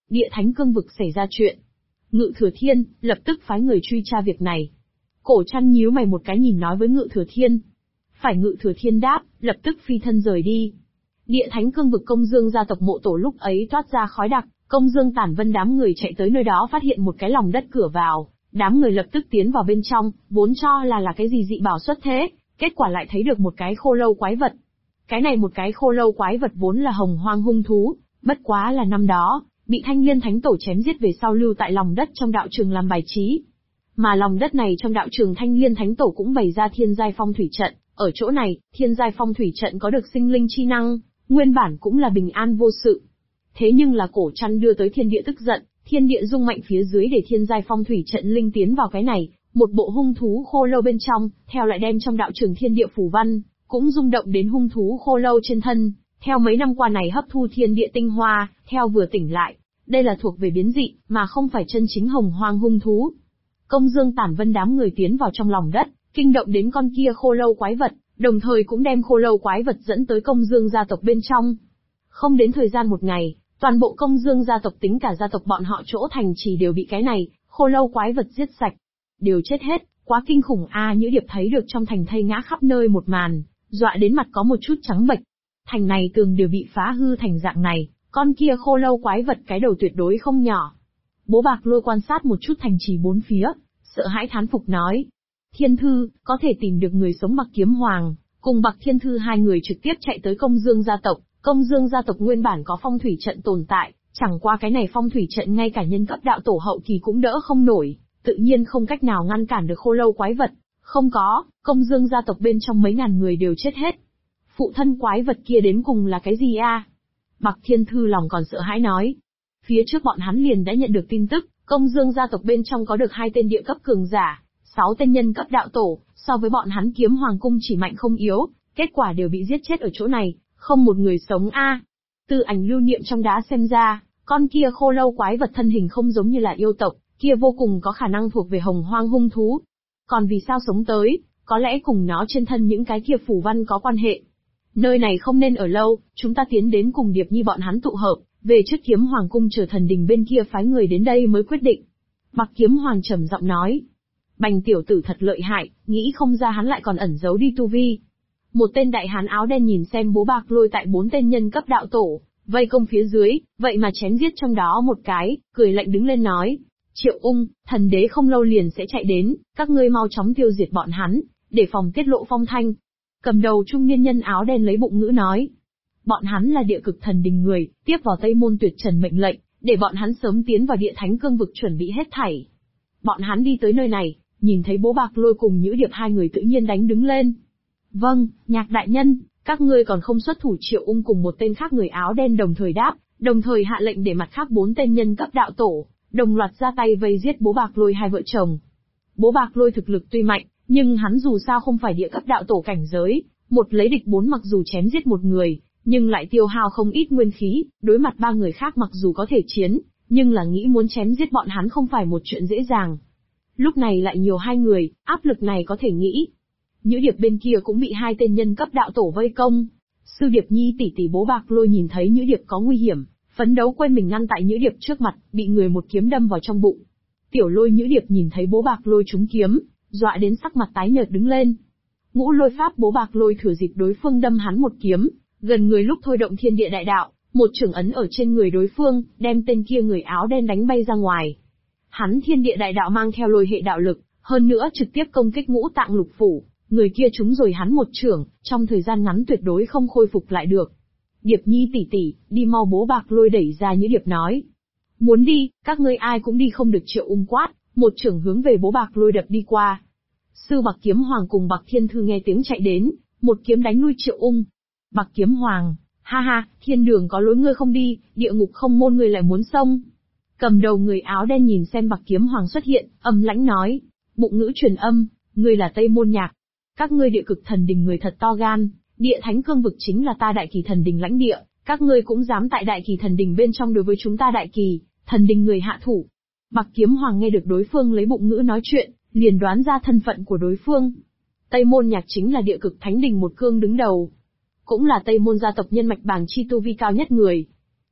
Địa Thánh Cương vực xảy ra chuyện. Ngự Thừa Thiên lập tức phái người truy tra việc này. Cổ Trăn nhíu mày một cái nhìn nói với Ngự Thừa Thiên. Phải, Ngự Thừa Thiên đáp, lập tức phi thân rời đi. Địa Thánh Cương vực Công Dương gia tộc mộ tổ lúc ấy toát ra khói đặc, Công Dương Tản Vân đám người chạy tới nơi đó phát hiện một cái lòng đất cửa vào, đám người lập tức tiến vào bên trong, vốn cho là cái gì dị bảo xuất thế, kết quả lại thấy được một cái khô lâu quái vật. Cái này một cái khô lâu quái vật vốn là hồng hoang hung thú, bất quá là năm đó, bị Thanh Liên Thánh Tổ chém giết về sau lưu tại lòng đất trong đạo trường làm bài trí. Mà lòng đất này trong đạo trường Thanh Liên Thánh Tổ cũng bày ra thiên giai phong thủy trận, ở chỗ này, thiên giai phong thủy trận có được sinh linh chi năng, nguyên bản cũng là bình an vô sự. Thế nhưng là Cổ Trăn đưa tới thiên địa tức giận, thiên địa rung mạnh phía dưới để thiên giai phong thủy trận linh tiến vào cái này, một bộ hung thú khô lâu bên trong, theo lại đem trong đạo trường thiên địa phù văn, cũng rung động đến hung thú khô lâu trên thân, theo mấy năm qua này hấp thu thiên địa tinh hoa, theo vừa tỉnh lại, đây là thuộc về biến dị, mà không phải chân chính hồng hoang hung thú. Công Dương Tản Vân đám người tiến vào trong lòng đất, kinh động đến con kia khô lâu quái vật, đồng thời cũng đem khô lâu quái vật dẫn tới Công Dương gia tộc bên trong. Không đến thời gian một ngày, toàn bộ Công Dương gia tộc tính cả gia tộc bọn họ chỗ thành trì đều bị cái này, khô lâu quái vật giết sạch. Đều chết hết, quá kinh khủng a. Nhữ Điệp thấy được trong thành thây ngã khắp nơi một màn, dọa đến mặt có một chút trắng bệch. Thành này tường đều bị phá hư thành dạng này, con kia khô lâu quái vật cái đầu tuyệt đối không nhỏ. Bố Bạc Lôi quan sát một chút thành trì bốn phía, sợ hãi thán phục nói. Thiên Thư, có thể tìm được người sống Bạc Kiếm Hoàng, cùng Bạc Thiên Thư hai người trực tiếp chạy tới Công Dương gia tộc. Công Dương gia tộc nguyên bản có phong thủy trận tồn tại, chẳng qua cái này phong thủy trận ngay cả nhân cấp đạo tổ hậu kỳ cũng đỡ không nổi, tự nhiên không cách nào ngăn cản được khô lâu quái vật. Không có, Công Dương gia tộc bên trong mấy ngàn người đều chết hết. Phụ thân quái vật kia đến cùng là cái gì a? Bạc Thiên Thư lòng còn sợ hãi nói. Phía trước bọn hắn liền đã nhận được tin tức, Công Dương gia tộc bên trong có được 2 tên địa cấp cường giả, 6 tên nhân cấp đạo tổ, so với bọn hắn Kiếm Hoàng cung chỉ mạnh không yếu, kết quả đều bị giết chết ở chỗ này, không một người sống a. Từ ảnh lưu niệm trong đá xem ra, con kia khô lâu quái vật thân hình không giống như là yêu tộc, kia vô cùng có khả năng thuộc về hồng hoang hung thú. Còn vì sao sống tới, có lẽ cùng nó trên thân những cái kia phù văn có quan hệ. Nơi này không nên ở lâu, chúng ta tiến đến cùng Điệp Nhi bọn hắn tụ hợp, về trước Kiếm Hoàng cung chờ thần đình bên kia phái người đến đây mới quyết định. Bạc Kiếm Hoàng trầm giọng nói. Bành tiểu tử thật lợi hại, nghĩ không ra hắn lại còn ẩn giấu đi tu vi. Một tên đại hán áo đen nhìn xem Bố Bạc Lôi tại 4 tên nhân cấp đạo tổ, vây công phía dưới, vậy mà chém giết trong đó một cái, cười lạnh đứng lên nói. Triệu Ung, thần đế không lâu liền sẽ chạy đến, các ngươi mau chóng tiêu diệt bọn hắn, để phòng tiết lộ phong thanh. Cầm đầu trung niên nhân áo đen lấy bụng ngữ nói. Bọn hắn là địa cực thần đình người, tiếp vào Tây Môn Tuyệt Trần mệnh lệnh, để bọn hắn sớm tiến vào địa thánh cương vực chuẩn bị hết thảy. Bọn hắn đi tới nơi này, nhìn thấy Bố Bạc Lôi cùng Nhữ Điệp hai người tự nhiên đánh đứng lên. Vâng, Nhạc đại nhân, các ngươi còn không xuất thủ. Triệu Ung cùng một tên khác người áo đen đồng thời đáp, đồng thời hạ lệnh để mặt khác 4 tên nhân cấp đạo tổ, đồng loạt ra tay vây giết Bố Bạc Lôi hai vợ chồng. Bố Bạc Lôi thực lực tuy mạnh, nhưng hắn dù sao không phải địa cấp đạo tổ cảnh giới, một lấy địch 4 mặc dù chém giết một người, nhưng lại tiêu hao không ít nguyên khí, đối mặt 3 người khác mặc dù có thể chiến, nhưng là nghĩ muốn chém giết bọn hắn không phải một chuyện dễ dàng. Lúc này lại nhiều 2 người, áp lực này có thể nghĩ. Nhữ Điệp bên kia cũng bị 2 tên nhân cấp đạo tổ vây công. Sư Điệp Nhi tỷ tỷ Bố Bạc Lôi nhìn thấy Nhữ Điệp có nguy hiểm, phấn đấu quên mình ngăn tại Nhữ Điệp trước mặt, bị người một kiếm đâm vào trong bụng. Tiểu Lôi Nhữ Điệp nhìn thấy Bố Bạc Lôi trúng kiếm, dọa đến sắc mặt tái nhợt đứng lên. Ngũ Lôi Pháp Bố Bạc Lôi thừa dịp đối phương đâm hắn một kiếm, gần người lúc thôi động thiên địa đại đạo, một chưởng ấn ở trên người đối phương, đem tên kia người áo đen đánh bay ra ngoài. Hắn thiên địa đại đạo mang theo lôi hệ đạo lực, hơn nữa trực tiếp công kích ngũ tạng lục phủ, người kia trúng rồi hắn một chưởng, trong thời gian ngắn tuyệt đối không khôi phục lại được. Điệp Nhi tỷ tỷ, đi mau. Bố Bạc Lôi đẩy ra Nhữ Điệp nói. Muốn đi, các ngươi ai cũng đi không được. Triệu Ung quát, một chưởng hướng về Bố Bạc Lôi đập đi qua. Sư Bạc Kiếm Hoàng cùng Bạc Thiên Thư nghe tiếng chạy đến, một kiếm đánh lui Triệu Ung. Bạc Kiếm Hoàng, ha ha, thiên đường có lối ngươi không đi, địa ngục không môn ngươi lại muốn xông. Cầm đầu người áo đen nhìn xem Bạc Kiếm Hoàng xuất hiện, âm lãnh nói, bụng ngữ truyền âm, ngươi là Tây Môn Nhạc. Các ngươi địa cực thần đình người thật to gan, địa thánh cương vực chính là ta Đại Kỳ thần đình lãnh địa, các ngươi cũng dám tại Đại Kỳ thần đình bên trong đối với chúng ta Đại Kỳ thần đình người hạ thủ. Bạc Kiếm Hoàng nghe được đối phương lấy bụng ngữ nói chuyện, liền đoán ra thân phận của đối phương. Tây Môn Nhạc chính là địa cực thánh đình một cương đứng đầu, cũng là Tây Môn gia tộc nhân mạch bàng chi tu vi cao nhất người.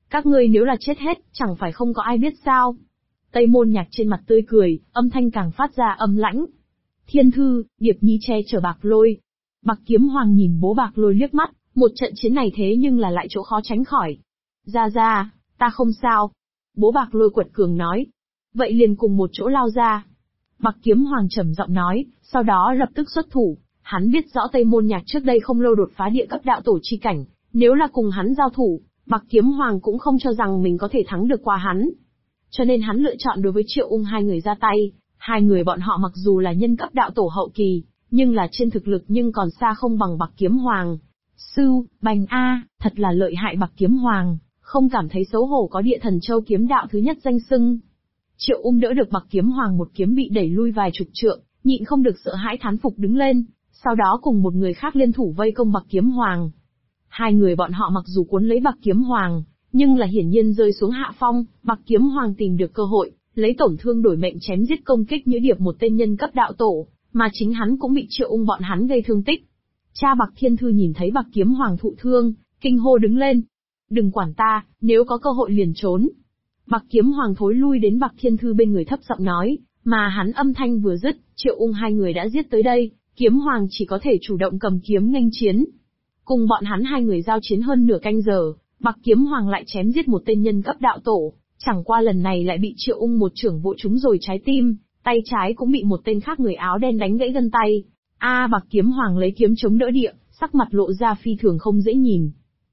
Các ngươi nếu là chết hết, chẳng phải không có ai biết sao? Tây Môn Nhạc trên mặt tươi cười, âm thanh càng phát ra âm lãnh. Thiên Thư, Điệp Nhi che chở Bạc Lôi. Bạc Kiếm Hoàng nhìn bố Bạc Lôi liếc mắt, một trận chiến này thế nhưng là lại chỗ khó tránh khỏi. Ra, ta không sao. Bố Bạc Lôi quật cường nói. Vậy liền cùng một chỗ lao ra. Bạc Kiếm Hoàng trầm giọng nói, sau đó lập tức xuất thủ. Hắn biết rõ Tây Môn Nhạc trước đây không lâu đột phá địa cấp đạo tổ chi cảnh, nếu là cùng hắn giao thủ, Bạc Kiếm Hoàng cũng không cho rằng mình có thể thắng được qua hắn. Cho nên hắn lựa chọn đối với Triệu Ung hai người ra tay. Hai người bọn họ mặc dù là nhân cấp đạo tổ hậu kỳ, nhưng là trên thực lực nhưng còn xa không bằng Bạc Kiếm Hoàng. Bành thật là lợi hại Bạc Kiếm Hoàng, không cảm thấy xấu hổ có địa thần châu kiếm đạo thứ nhất danh xưng. Triệu Ung đỡ được Bạc Kiếm Hoàng một kiếm bị đẩy lui vài chục trượng, nhịn không được sợ hãi thán phục đứng lên, sau đó cùng một người khác liên thủ vây công Bạc Kiếm Hoàng. Hai người bọn họ mặc dù cuốn lấy Bạc Kiếm Hoàng, nhưng là hiển nhiên rơi xuống hạ phong. Bạc Kiếm Hoàng tìm được cơ hội, lấy tổn thương đổi mệnh chém giết công kích Nhữ Điệp một tên nhân cấp đạo tổ, mà chính hắn cũng bị Triệu Ung bọn hắn gây thương tích. Cha Bạc Thiên Thư nhìn thấy Bạc Kiếm Hoàng thụ thương, kinh hô đứng lên. Đừng quản ta, nếu có cơ hội liền trốn. Bạc Kiếm Hoàng thối lui đến Bạc Thiên Thư bên người thấp giọng nói, mà hắn âm thanh vừa dứt, Triệu Ung hai người đã giết tới đây, Kiếm Hoàng chỉ có thể chủ động cầm kiếm nghênh chiến. Cùng bọn hắn hai người giao chiến hơn nửa canh giờ, Bạc Kiếm Hoàng lại chém giết một tên nhân cấp đạo tổ, chẳng qua lần này lại bị Triệu Ung một trưởng vỗ trúng rồi trái tim, tay trái cũng bị một tên khác người áo đen đánh gãy gân tay. Bạc Kiếm Hoàng lấy kiếm chống đỡ địa, sắc mặt lộ ra phi thường không dễ nhìn.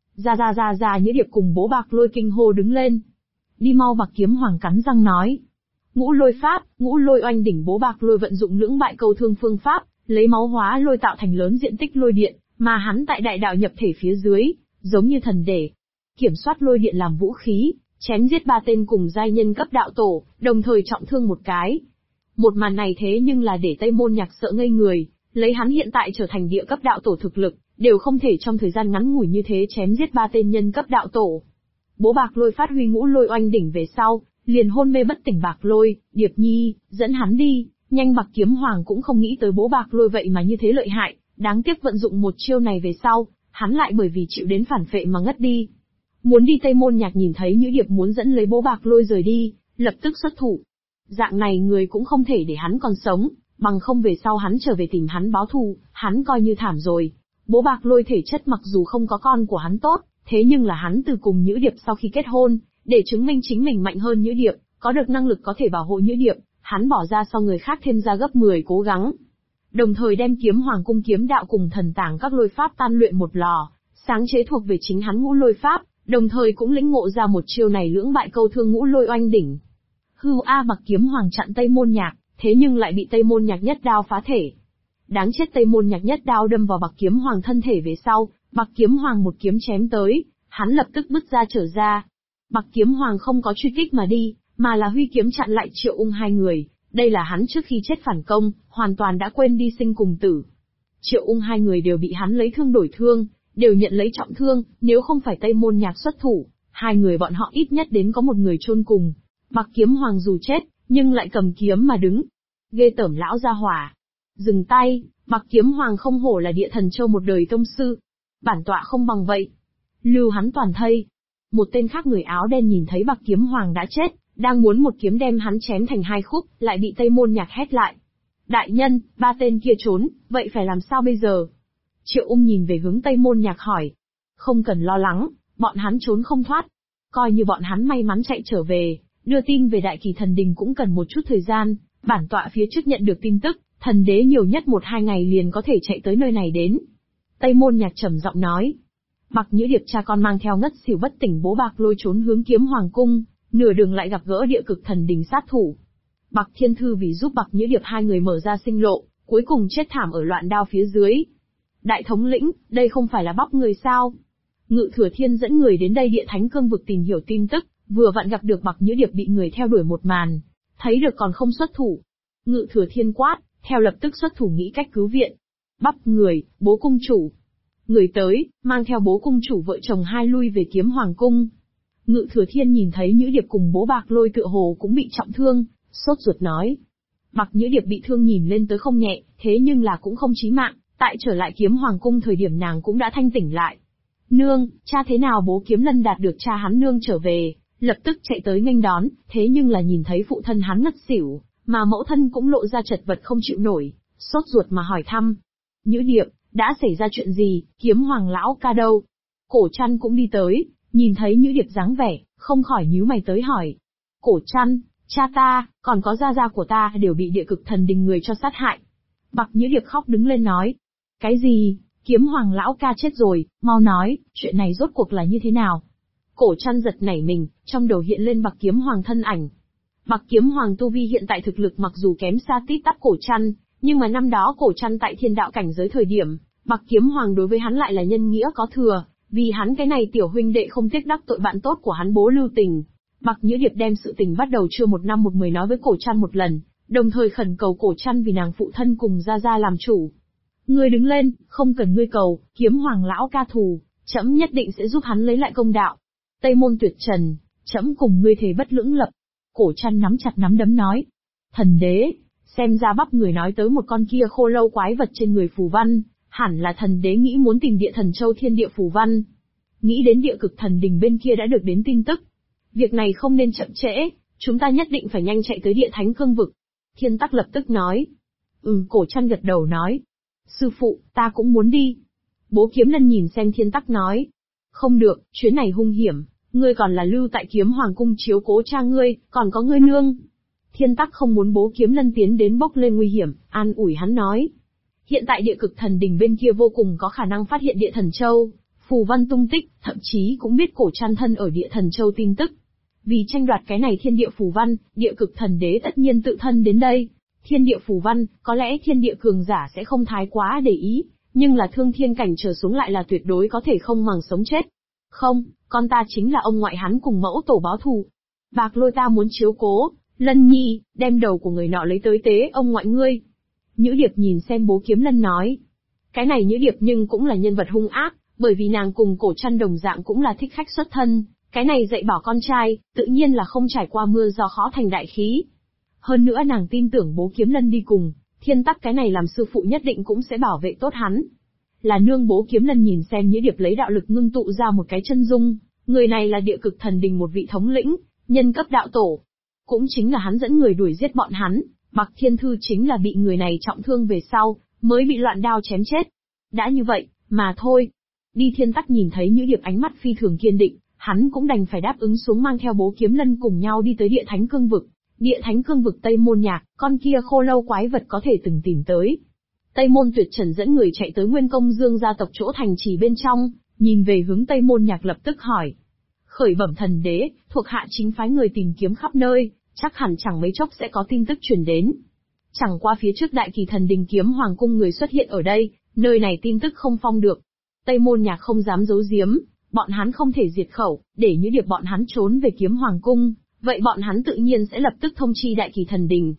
Ra, Nhữ Điệp cùng bố Bạc Lôi kinh hô đứng lên. Đi mau Bạc Kiếm Hoàng cắn răng nói. Ngũ lôi pháp, ngũ lôi oanh đỉnh. Bố Bạc Lôi vận dụng lưỡng bại câu thương phương pháp, lấy máu hóa lôi tạo thành lớn diện tích lôi điện, mà hắn tại đại đạo nhập thể phía dưới, giống như thần để kiểm soát lôi điện làm vũ khí, chém giết ba tên cùng giai nhân cấp đạo tổ, đồng thời trọng thương một cái. Một màn này thế nhưng là để Tây Môn Nhạc sợ ngây người, lấy hắn hiện tại trở thành địa cấp đạo tổ thực lực, đều không thể trong thời gian ngắn ngủi như thế chém giết ba tên nhân cấp đạo tổ. Bố Bạc Lôi phát huy ngũ lôi oanh đỉnh về sau, liền hôn mê bất tỉnh. Bạc Lôi, Điệp Nhi, dẫn hắn đi, nhanh. Bạc Kiếm Hoàng cũng không nghĩ tới bố Bạc Lôi vậy mà như thế lợi hại, đáng tiếc vận dụng một chiêu này về sau, hắn lại bởi vì chịu đến phản phệ mà ngất đi. Muốn đi. Tây Môn Nhạc nhìn thấy Nhữ Điệp muốn dẫn lấy bố Bạc Lôi rời đi, lập tức xuất thủ. Dạng này người cũng không thể để hắn còn sống, bằng không về sau hắn trở về tìm hắn báo thù, hắn coi như thảm rồi. Bố Bạc Lôi thể chất mặc dù không có con của hắn tốt, thế nhưng là hắn từ cùng Nhữ Điệp sau khi kết hôn, để chứng minh chính mình mạnh hơn Nhữ Điệp, có được năng lực có thể bảo hộ Nhữ Điệp, hắn bỏ ra so người khác thêm ra gấp 10 cố gắng. Đồng thời đem Kiếm Hoàng cung kiếm đạo cùng thần tàng các lôi pháp tan luyện một lò, sáng chế thuộc về chính hắn ngũ lôi pháp, đồng thời cũng lĩnh ngộ ra một chiêu này lưỡng bại câu thương ngũ lôi oanh đỉnh. Bạc Kiếm Hoàng chặn Tây Môn Nhạc, thế nhưng lại bị Tây Môn Nhạc nhất đao phá thể. Đáng chết. Tây Môn Nhạc nhất đao đâm vào Bạc Kiếm Hoàng thân thể về sau, Bạc Kiếm Hoàng một kiếm chém tới, hắn lập tức bứt ra trở ra. Bạc Kiếm Hoàng không có truy kích mà đi, mà là huy kiếm chặn lại Triệu Ung hai người, đây là hắn trước khi chết phản công, hoàn toàn đã quên đi sinh cùng tử. Triệu Ung hai người đều bị hắn lấy thương đổi thương, đều nhận lấy trọng thương, nếu không phải Tây Môn Nhạc xuất thủ, hai người bọn họ ít nhất đến có một người chôn cùng. Bạc Kiếm Hoàng dù chết, nhưng lại cầm kiếm mà đứng. Ghê tởm lão gia hỏa. Dừng tay. Bạc Kiếm Hoàng không hổ là địa thần châu một đời tông sư. Bản tọa không bằng vậy. Lưu hắn toàn thây. Một tên khác người áo đen nhìn thấy Bạc Kiếm Hoàng đã chết, đang muốn một kiếm đem hắn chém thành hai khúc, lại bị Tây Môn Nhạc hét lại. Đại nhân, ba tên kia trốn, vậy phải làm sao bây giờ? Triệu Ung nhìn về hướng Tây Môn Nhạc hỏi. Không cần lo lắng, bọn hắn trốn không thoát. Coi như bọn hắn may mắn chạy trở về, đưa tin về Đại Kỳ Thần Đình cũng cần một chút thời gian, bản tọa phía trước nhận được tin tức, thần đế nhiều nhất 1-2 ngày liền có thể chạy tới nơi này đến. Tây Môn Nhạc trầm giọng nói. Bạc Nhữ Điệp cha con mang theo ngất xỉu bất tỉnh bố Bạc Lôi trốn hướng Kiếm Hoàng cung, nửa đường lại gặp gỡ Địa Cực Thần Đình sát thủ. Bạc Thiên Thư vì giúp Bạc Nhữ Điệp hai người mở ra sinh lộ, cuối cùng chết thảm ở loạn đao phía dưới. Đại thống lĩnh, đây không phải là bóc người sao? Ngự Thừa Thiên dẫn người đến đây Địa Thánh Cương vực tìm hiểu tin tức, vừa vặn gặp được Bạc Nhữ Điệp bị người theo đuổi một màn, thấy được còn không xuất thủ. Ngự Thừa Thiên quát, theo lập tức xuất thủ nghĩ cách cứu viện. Bắp người, bố cung chủ. Người tới, mang theo bố cung chủ vợ chồng hai lui về Kiếm Hoàng cung. Ngự Thừa Thiên nhìn thấy Nhữ Điệp cùng bố Bạc Lôi tựa hồ cũng bị trọng thương, sốt ruột nói. Bạc Nhữ Điệp bị thương nhìn lên tới không nhẹ, thế nhưng là cũng không chí mạng, tại trở lại Kiếm Hoàng cung thời điểm nàng cũng đã thanh tỉnh lại. Nương, cha thế nào? Bố Kiếm Lân đạt được cha hắn nương trở về, lập tức chạy tới nghênh đón, thế nhưng là nhìn thấy phụ thân hắn ngất xỉu, mà mẫu thân cũng lộ ra chật vật không chịu nổi, sốt ruột mà hỏi thăm. Nhữ Điệp, đã xảy ra chuyện gì? Kiếm Hoàng lão ca đâu? Cổ Trăn cũng đi tới, nhìn thấy Nhữ Điệp dáng vẻ, không khỏi nhíu mày tới hỏi. Cổ Trăn, cha ta, còn có gia gia của ta đều bị Địa Cực Thần Đình người cho sát hại. Bạc Nhữ Điệp khóc đứng lên nói. Cái gì? Kiếm Hoàng lão ca chết rồi, mau nói, chuyện này rốt cuộc là như thế nào? Cổ Trăn giật nảy mình, trong đầu hiện lên Bạc Kiếm Hoàng thân ảnh. Bạc Kiếm Hoàng tu vi hiện tại thực lực mặc dù kém xa tít tắp Cổ Trăn, nhưng mà năm đó Cổ Trăn tại thiên đạo cảnh giới thời điểm, Bạc Kiếm Hoàng đối với hắn lại là nhân nghĩa có thừa, vì hắn cái này tiểu huynh đệ không tiếc đắc tội bạn tốt của hắn bố Lưu Tình. Bạc Nhữ Điệp đem sự tình bắt đầu chưa một năm một mười nói với Cổ Trăn một lần, đồng thời khẩn cầu Cổ Trăn vì nàng phụ thân cùng gia gia làm chủ. Ngươi đứng lên, không cần ngươi cầu, Kiếm Hoàng lão ca thù, trẫm nhất định sẽ giúp hắn lấy lại công đạo. Tây Môn Tuyệt Trần, trẫm cùng ngươi thề bất lưỡng lập. Cổ Trăn nắm chặt nắm đấm nói. Thần đế, xem ra bắp người nói tới một con kia khô lâu quái vật trên người phù văn, hẳn là thần đế nghĩ muốn tìm địa thần châu thiên địa phù văn. Nghĩ đến Địa Cực Thần Đình bên kia đã được đến tin tức. Việc này không nên chậm trễ, chúng ta nhất định phải nhanh chạy tới Địa Thánh Cương Vực. Thiên Tắc lập tức nói. Cổ Trăn gật đầu nói. Sư phụ, ta cũng muốn đi. Bố Kiếm Lân nhìn xem Thiên Tắc nói. Không được, chuyến này hung hiểm, ngươi còn là lưu tại Kiếm Hoàng cung chiếu cố cha ngươi, còn có ngươi nương. Thiên Tắc không muốn bố Kiếm Lân tiến đến bốc lên nguy hiểm, an ủi hắn nói. Hiện tại Địa Cực Thần Đình bên kia vô cùng có khả năng phát hiện Địa Thần Châu, phù văn tung tích, thậm chí cũng biết Cổ Trăn thân ở Địa Thần Châu tin tức. Vì tranh đoạt cái này thiên địa phù văn, Địa Cực Thần Đế tất nhiên tự thân đến đây. Thiên địa phù văn, có lẽ thiên địa cường giả sẽ không thái quá để ý, nhưng là thương thiên cảnh trở xuống lại là tuyệt đối có thể không màng sống chết. Không, con ta chính là ông ngoại hắn cùng mẫu tổ báo thù. Bạc Lôi ta muốn chiếu cố, Lân Nhi, đem đầu của người nọ lấy tới tế ông ngoại ngươi. Nhữ Điệp nhìn xem bố Kiếm Lân nói. Cái này Nhữ Điệp nhưng cũng là nhân vật hung ác, bởi vì nàng cùng Cổ Trăn đồng dạng cũng là thích khách xuất thân, cái này dạy bảo con trai, tự nhiên là không trải qua mưa do khó thành đại khí. Hơn nữa nàng tin tưởng bố Kiếm Lân đi cùng, Thiên Tắc cái này làm sư phụ nhất định cũng sẽ bảo vệ tốt hắn. Là nương. Bố Kiếm Lân nhìn xem Nhữ Điệp lấy đạo lực ngưng tụ ra một cái chân dung, người này là Địa Cực Thần Đình một vị thống lĩnh, nhân cấp đạo tổ. Cũng chính là hắn dẫn người đuổi giết bọn hắn, Bạc Thiên Thư chính là bị người này trọng thương về sau, mới bị loạn đao chém chết. Đã như vậy, mà thôi. Đi. Thiên Tắc nhìn thấy Nhữ Điệp ánh mắt phi thường kiên định, hắn cũng đành phải đáp ứng xuống mang theo bố Kiếm Lân cùng nhau đi tới Địa Thánh Cương Vực. Địa Thánh Cương Vực Tây Môn Nhạc, con kia khô lâu quái vật có thể từng tìm tới. Tây Môn Tuyệt Trần dẫn người chạy tới Nguyên Công Dương gia tộc chỗ thành trì bên trong, nhìn về hướng Tây Môn Nhạc lập tức hỏi. Khởi bẩm thần đế, thuộc hạ chính phái người tìm kiếm khắp nơi, chắc hẳn chẳng mấy chốc sẽ có tin tức truyền đến. Chẳng qua phía trước Đại Kỳ Thần Đình Kiếm Hoàng cung người xuất hiện ở đây, nơi này tin tức không phong được. Tây Môn Nhạc không dám giấu giếm, bọn hắn không thể diệt khẩu, để Nhữ Điệp bọn hắn trốn về Kiếm Hoàng cung, vậy bọn hắn tự nhiên sẽ lập tức thông chi Đại Kỳ Thần Đình.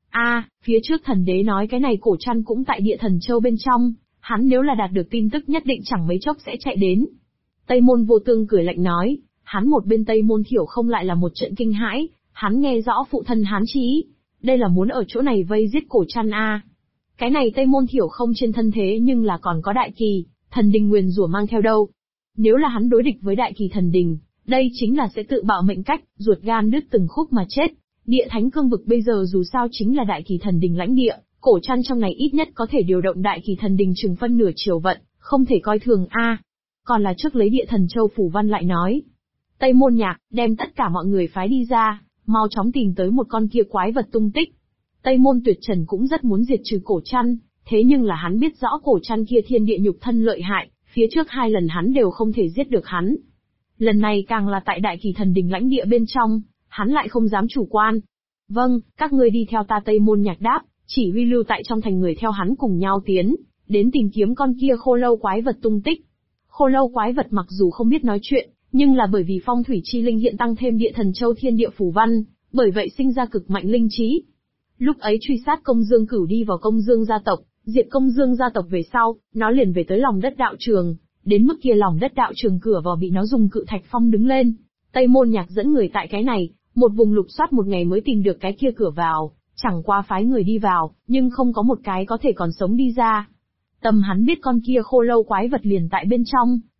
Phía trước thần đế nói cái này Cổ Trăn cũng tại Địa Thần Châu bên trong, hắn nếu là đạt được tin tức nhất định chẳng mấy chốc sẽ chạy đến. Tây Môn Vô Tương cười lạnh nói, hắn một bên Tây Môn Thiểu không lại là một trận kinh hãi, hắn nghe rõ phụ thân hắn chí, đây là muốn ở chỗ này vây giết Cổ Trăn Cái này Tây Môn Thiểu không trên thân thế nhưng là còn có Đại Kỳ Thần Đình nguyền rủa mang theo đâu. Nếu là hắn đối địch với Đại Kỳ Thần Đình, đây chính là sẽ tự bạo mệnh cách, ruột gan đứt từng khúc mà chết. Địa Thánh Cương Vực bây giờ dù sao chính là Đại Kỳ Thần Đình lãnh địa, Cổ Trăn trong này ít nhất có thể điều động Đại Kỳ Thần Đình chừng phân nửa triều vận, không thể coi thường Còn là trước lấy Địa Thần Châu phủ văn lại nói. Tây Môn Nhạc, đem tất cả mọi người phái đi ra, mau chóng tìm tới một con kia quái vật tung tích. Tây Môn Tuyệt Trần cũng rất muốn diệt trừ Cổ Trăn, thế nhưng là hắn biết rõ Cổ Trăn kia thiên địa nhục thân lợi hại, phía trước 2 lần hắn đều không thể giết được hắn. Lần này càng là tại Đại Kỳ Thần Đình lãnh địa bên trong, hắn lại không dám chủ quan. Vâng, các ngươi đi theo ta. Tây Môn Nhạc đáp, chỉ huy lưu tại trong thành người theo hắn cùng nhau tiến, đến tìm kiếm con kia khô lâu quái vật tung tích. Khô lâu quái vật mặc dù không biết nói chuyện, nhưng là bởi vì phong thủy chi linh hiện tăng thêm Địa Thần Châu thiên địa phù văn, bởi vậy sinh ra cực mạnh linh trí. Lúc ấy truy sát Công Dương Cửu đi vào Công Dương gia tộc, diệt Công Dương gia tộc về sau, nó liền về tới lòng đất đạo trường, đến mức kia lòng đất đạo trường cửa vào bị nó dùng cự thạch phong đứng lên. Tây Môn Nhạc dẫn người tại cái này, một vùng lục soát một ngày mới tìm được cái kia cửa vào, chẳng qua phái người đi vào, nhưng không có một cái có thể còn sống đi ra. Tâm hắn biết con kia khô lâu quái vật liền tại bên trong,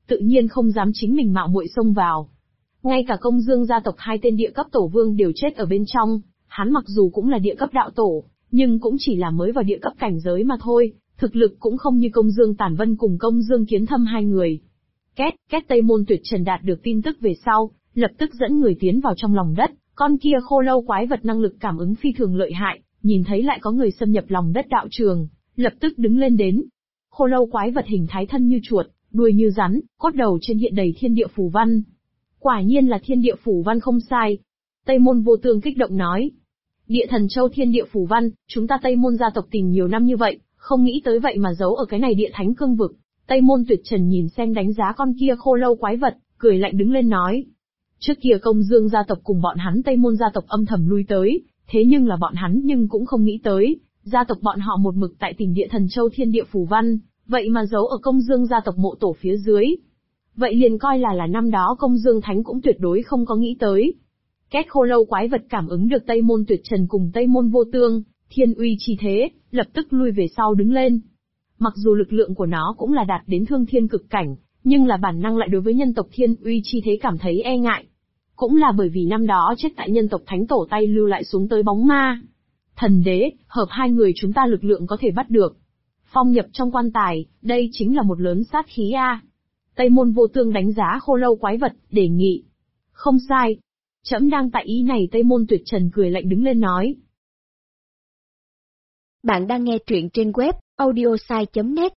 tự nhiên không dám chính mình mạo muội xông vào. Ngay cả Công Dương gia tộc hai tên địa cấp tổ vương đều chết ở bên trong, hắn mặc dù cũng là địa cấp đạo tổ, nhưng cũng chỉ là mới vào địa cấp cảnh giới mà thôi, thực lực cũng không như Công Dương Tản Vân cùng Công Dương Kiến Thâm hai người. Két Tây Môn Tuyệt Trần đạt được tin tức về sau, lập tức dẫn người tiến vào trong lòng đất, con kia khô lâu quái vật năng lực cảm ứng phi thường lợi hại, nhìn thấy lại có người xâm nhập lòng đất đạo trường, lập tức đứng lên đến. Khô lâu quái vật hình thái thân như chuột, đuôi như rắn, cốt đầu trên hiện đầy thiên địa phù văn. Quả nhiên là thiên địa phù văn không sai. Tây Môn Vô Tương kích động nói. Địa Thần Châu thiên địa phù văn, chúng ta Tây Môn gia tộc tìm nhiều năm như vậy, không nghĩ tới vậy mà giấu ở cái này địa thánh cương vực. Tây Môn Tuyệt Trần nhìn xem đánh giá con kia khô lâu quái vật, cười lạnh đứng lên nói. Trước kia Công Dương gia tộc cùng bọn hắn Tây Môn gia tộc âm thầm lui tới, thế nhưng là bọn hắn nhưng cũng không nghĩ tới, gia tộc bọn họ một mực tại tìm địa Thần Châu thiên địa phù văn, vậy mà giấu ở Công Dương gia tộc mộ tổ phía dưới. Vậy liền coi là năm đó Công Dương Thánh cũng tuyệt đối không có nghĩ tới. Két khô lâu quái vật cảm ứng được Tây Môn Tuyệt Trần cùng Tây Môn Vô Tương, thiên uy chi thế, lập tức lui về sau đứng lên. Mặc dù lực lượng của nó cũng là đạt đến thương thiên cực cảnh, nhưng là bản năng lại đối với nhân tộc thiên uy chi thế cảm thấy e ngại. Cũng là bởi vì năm đó chết tại nhân tộc thánh tổ tay lưu lại xuống tới bóng ma. Thần đế, hợp hai người chúng ta lực lượng có thể bắt được. Phong nhập trong quan tài, đây chính là một lớn sát khí a. Tây Môn Vô Tương đánh giá khô lâu quái vật, đề nghị. Không sai. Trẫm đang tại ý này. Tây Môn Tuyệt Trần cười lạnh đứng lên nói. Bạn đang nghe truyện trên web audiosai.net.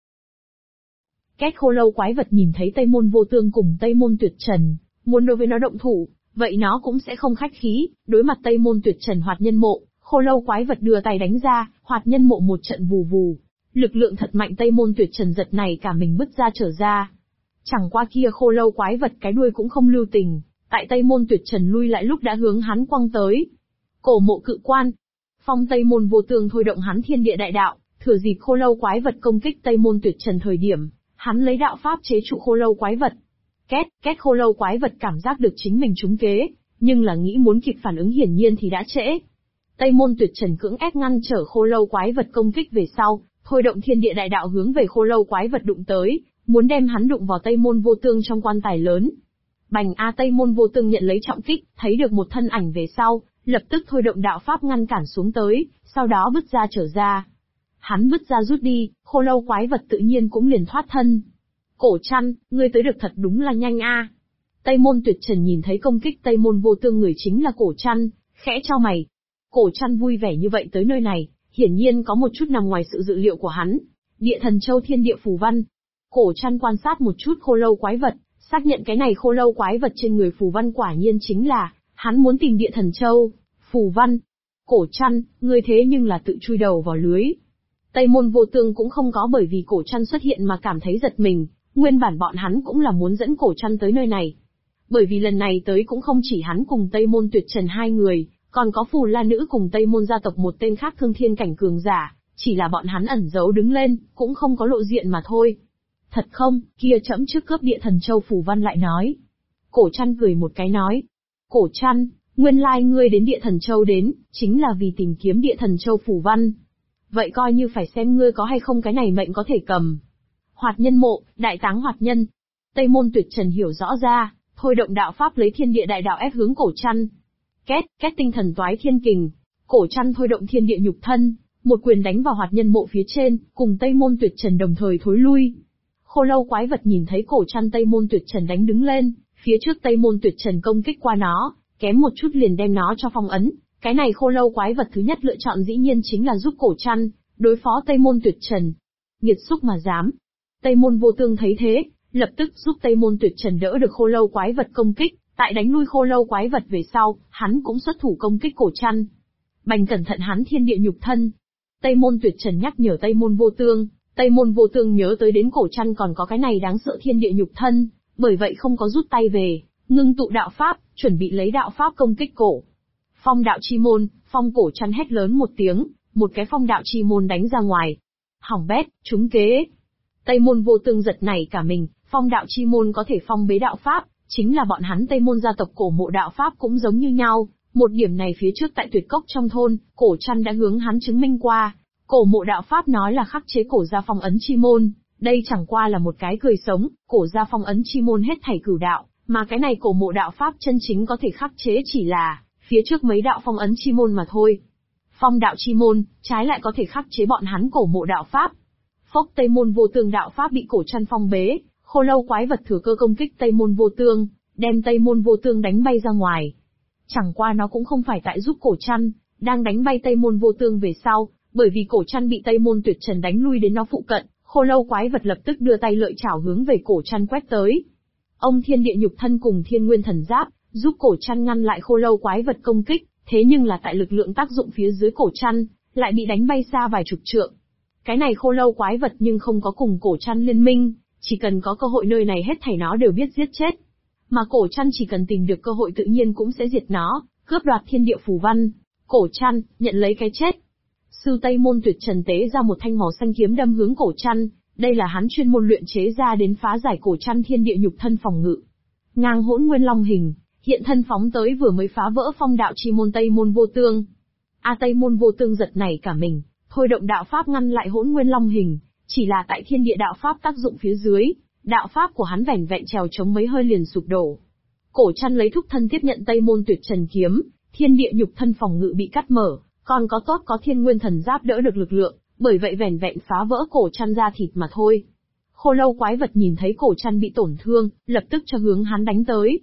Két khô lâu quái vật nhìn thấy Tây Môn Vô Tương cùng Tây Môn Tuyệt Trần, muốn đối với nó động thủ, vậy nó cũng sẽ không khách khí, đối mặt Tây Môn Tuyệt Trần hoạt nhân mộ, khô lâu quái vật đưa tay đánh ra, hoạt nhân mộ một trận vù vù. Lực lượng thật mạnh. Tây Môn Tuyệt Trần giật này cả mình bứt ra trở ra. Chẳng qua kia khô lâu quái vật cái đuôi cũng không lưu tình, tại Tây Môn Tuyệt Trần lui lại lúc đã hướng hắn quăng tới. Cổ mộ cự quan. Phong Tây Môn Vô Tương thôi động hắn thiên địa đại đạo, thừa dịp khô lâu quái vật công kích Tây Môn Tuyệt Trần thời điểm, hắn lấy đạo pháp chế trụ khô lâu quái vật. Két khô lâu quái vật cảm giác được chính mình trúng kế, nhưng là nghĩ muốn kịp phản ứng hiển nhiên thì đã trễ. Tây Môn Tuyệt Trần cưỡng ép ngăn trở khô lâu quái vật công kích về sau, thôi động thiên địa đại đạo hướng về khô lâu quái vật đụng tới, muốn đem hắn đụng vào Tây Môn Vô Tương trong quan tài lớn. Bành a. Tây Môn Vô Tương nhận lấy trọng kích, thấy được một thân ảnh về sau, lập tức thôi động đạo pháp ngăn cản xuống tới, sau đó bứt ra trở ra. Hắn bứt ra rút đi, khô lâu quái vật tự nhiên cũng liền thoát thân. Cổ Trăn, ngươi tới được thật đúng là nhanh a. Tây Môn Tuyệt Trần nhìn thấy công kích Tây Môn Vô Tương người chính là Cổ Trăn, khẽ chau mày. Cổ Trăn vui vẻ như vậy tới nơi này, hiển nhiên có một chút nằm ngoài sự dự liệu của hắn. Địa Thần Châu thiên địa phù văn. Cổ Trăn quan sát một chút khô lâu quái vật, xác nhận cái này khô lâu quái vật trên người phù văn quả nhiên chính là, hắn muốn tìm Địa Thần Châu, phù văn. Cổ Trăn, ngươi thế nhưng là tự chui đầu vào lưới. Tây Môn Vô Tương cũng không có bởi vì Cổ Trăn xuất hiện mà cảm thấy giật mình, nguyên bản bọn hắn cũng là muốn dẫn Cổ Trăn tới nơi này. Bởi vì lần này tới cũng không chỉ hắn cùng Tây Môn Tuyệt Trần hai người, còn có Phù La Nữ cùng Tây Môn gia tộc một tên khác thương thiên cảnh cường giả, chỉ là bọn hắn ẩn giấu đứng lên, cũng không có lộ diện mà thôi. Thật không, kia trẫm trước cướp Địa Thần Châu phù văn lại nói. Cổ Trăn cười một cái nói. Cổ Trăn, nguyên lai ngươi đến Địa Thần Châu đến, chính là vì tìm kiếm Địa Thần Châu phù văn. Vậy coi như phải xem ngươi có hay không cái này mệnh có thể cầm. Hoạt nhân mộ, đại táng hoạt nhân. Tây Môn Tuyệt Trần hiểu rõ ra, thôi động đạo pháp lấy thiên địa đại đạo ép hướng Cổ Trăn. Két tinh thần toái thiên kình. Cổ Trăn thôi động thiên địa nhục thân, một quyền đánh vào hoạt nhân mộ phía trên, cùng Tây Môn Tuyệt Trần đồng thời thối lui. Khô lâu quái vật nhìn thấy Cổ Trăn Tây Môn Tuyệt Trần đánh đứng lên, phía trước Tây Môn Tuyệt Trần công kích qua nó, kém một chút liền đem nó cho phong ấn. Cái này khô lâu quái vật thứ nhất lựa chọn dĩ nhiên chính là giúp Cổ Trăn đối phó Tây Môn Tuyệt Trần. Nghiệt xúc mà dám. Tây Môn Vô Tương thấy thế, lập tức giúp Tây Môn Tuyệt Trần đỡ được khô lâu quái vật công kích, tại đánh lui khô lâu quái vật về sau, hắn cũng xuất thủ công kích Cổ Trăn. Bành cẩn thận hắn thiên địa nhục thân. Tây Môn Tuyệt Trần nhắc nhở Tây Môn Vô Tương, Tây Môn Vô Tương nhớ tới đến Cổ Trăn còn có cái này đáng sợ thiên địa nhục thân, bởi vậy không có rút tay về, ngưng tụ đạo pháp, chuẩn bị lấy đạo pháp công kích cổ. Phong đạo chi môn, Phong Cổ Trăn hét lớn một tiếng, một cái phong đạo chi môn đánh ra ngoài. Hỏng bét, trúng kế. Tây Môn Vô Tương giật nảy cả mình, phong đạo chi môn có thể phong bế đạo pháp, chính là bọn hắn Tây Môn gia tộc cổ mộ đạo pháp cũng giống như nhau. Một điểm này phía trước tại tuyệt cốc trong thôn, Cổ Trăn đã hướng hắn chứng minh qua. Cổ mộ đạo pháp nói là khắc chế cổ gia phong ấn chi môn, Đây chẳng qua là một cái cười sống, cổ ra phong ấn chi môn hết thảy cửu đạo, mà cái này cổ mộ đạo pháp chân chính có thể khắc chế chỉ là phía trước mấy đạo phong ấn chi môn mà thôi. Phong đạo chi môn, trái lại có thể khắc chế bọn hắn cổ mộ đạo pháp. Phốc Tây môn vô tương đạo pháp bị cổ chăn phong bế, khô lâu quái vật thừa cơ công kích Tây môn vô tương, đem Tây môn vô tương đánh bay ra ngoài. Chẳng qua nó cũng không phải tại giúp cổ chăn, đang đánh bay Tây môn vô tương về sau, bởi vì cổ chăn bị Tây môn tuyệt trần đánh lui đến nó phụ cận, khô lâu quái vật lập tức đưa tay lợi chảo hướng về cổ chăn quét tới. Ông thiên địa nhục thân cùng thiên nguyên thần giáp, giúp cổ chăn ngăn lại khô lâu quái vật công kích, thế nhưng là tại lực lượng tác dụng phía dưới cổ chăn, lại bị đánh bay xa vài chục trượng. Cái này khô lâu quái vật nhưng không có cùng cổ chăn liên minh, chỉ cần có cơ hội nơi này hết thảy nó đều biết giết chết. Mà cổ chăn chỉ cần tìm được cơ hội tự nhiên cũng sẽ diệt nó, cướp đoạt thiên địa phù văn. Cổ chăn, nhận lấy cái chết. Sư Tây môn tuyệt trần tế ra một thanh màu xanh kiếm đâm hướng cổ chăn, đây là hắn chuyên môn luyện chế ra đến phá giải cổ chăn thiên địa nhục thân phòng ngự. Ngang hỗn nguyên long hình, hiện thân phóng tới vừa mới phá vỡ phong đạo chi môn Tây môn vô tương. Tây môn vô tương giật nảy cả mình, thôi động đạo pháp ngăn lại hỗn nguyên long hình, chỉ là tại thiên địa đạo pháp tác dụng phía dưới, đạo pháp của hắn vẻn vẹn trèo chống mấy hơi liền sụp đổ. Cổ chăn lấy thúc thân tiếp nhận Tây môn tuyệt trần kiếm, thiên địa nhục thân phòng ngự bị cắt mở, còn có tốt có thiên nguyên thần giáp đỡ được lực lượng, bởi vậy vẻn vẹn phá vỡ cổ chăn ra thịt mà thôi. Khô lâu quái vật nhìn thấy cổ chăn bị tổn thương, lập tức cho hướng hắn đánh tới.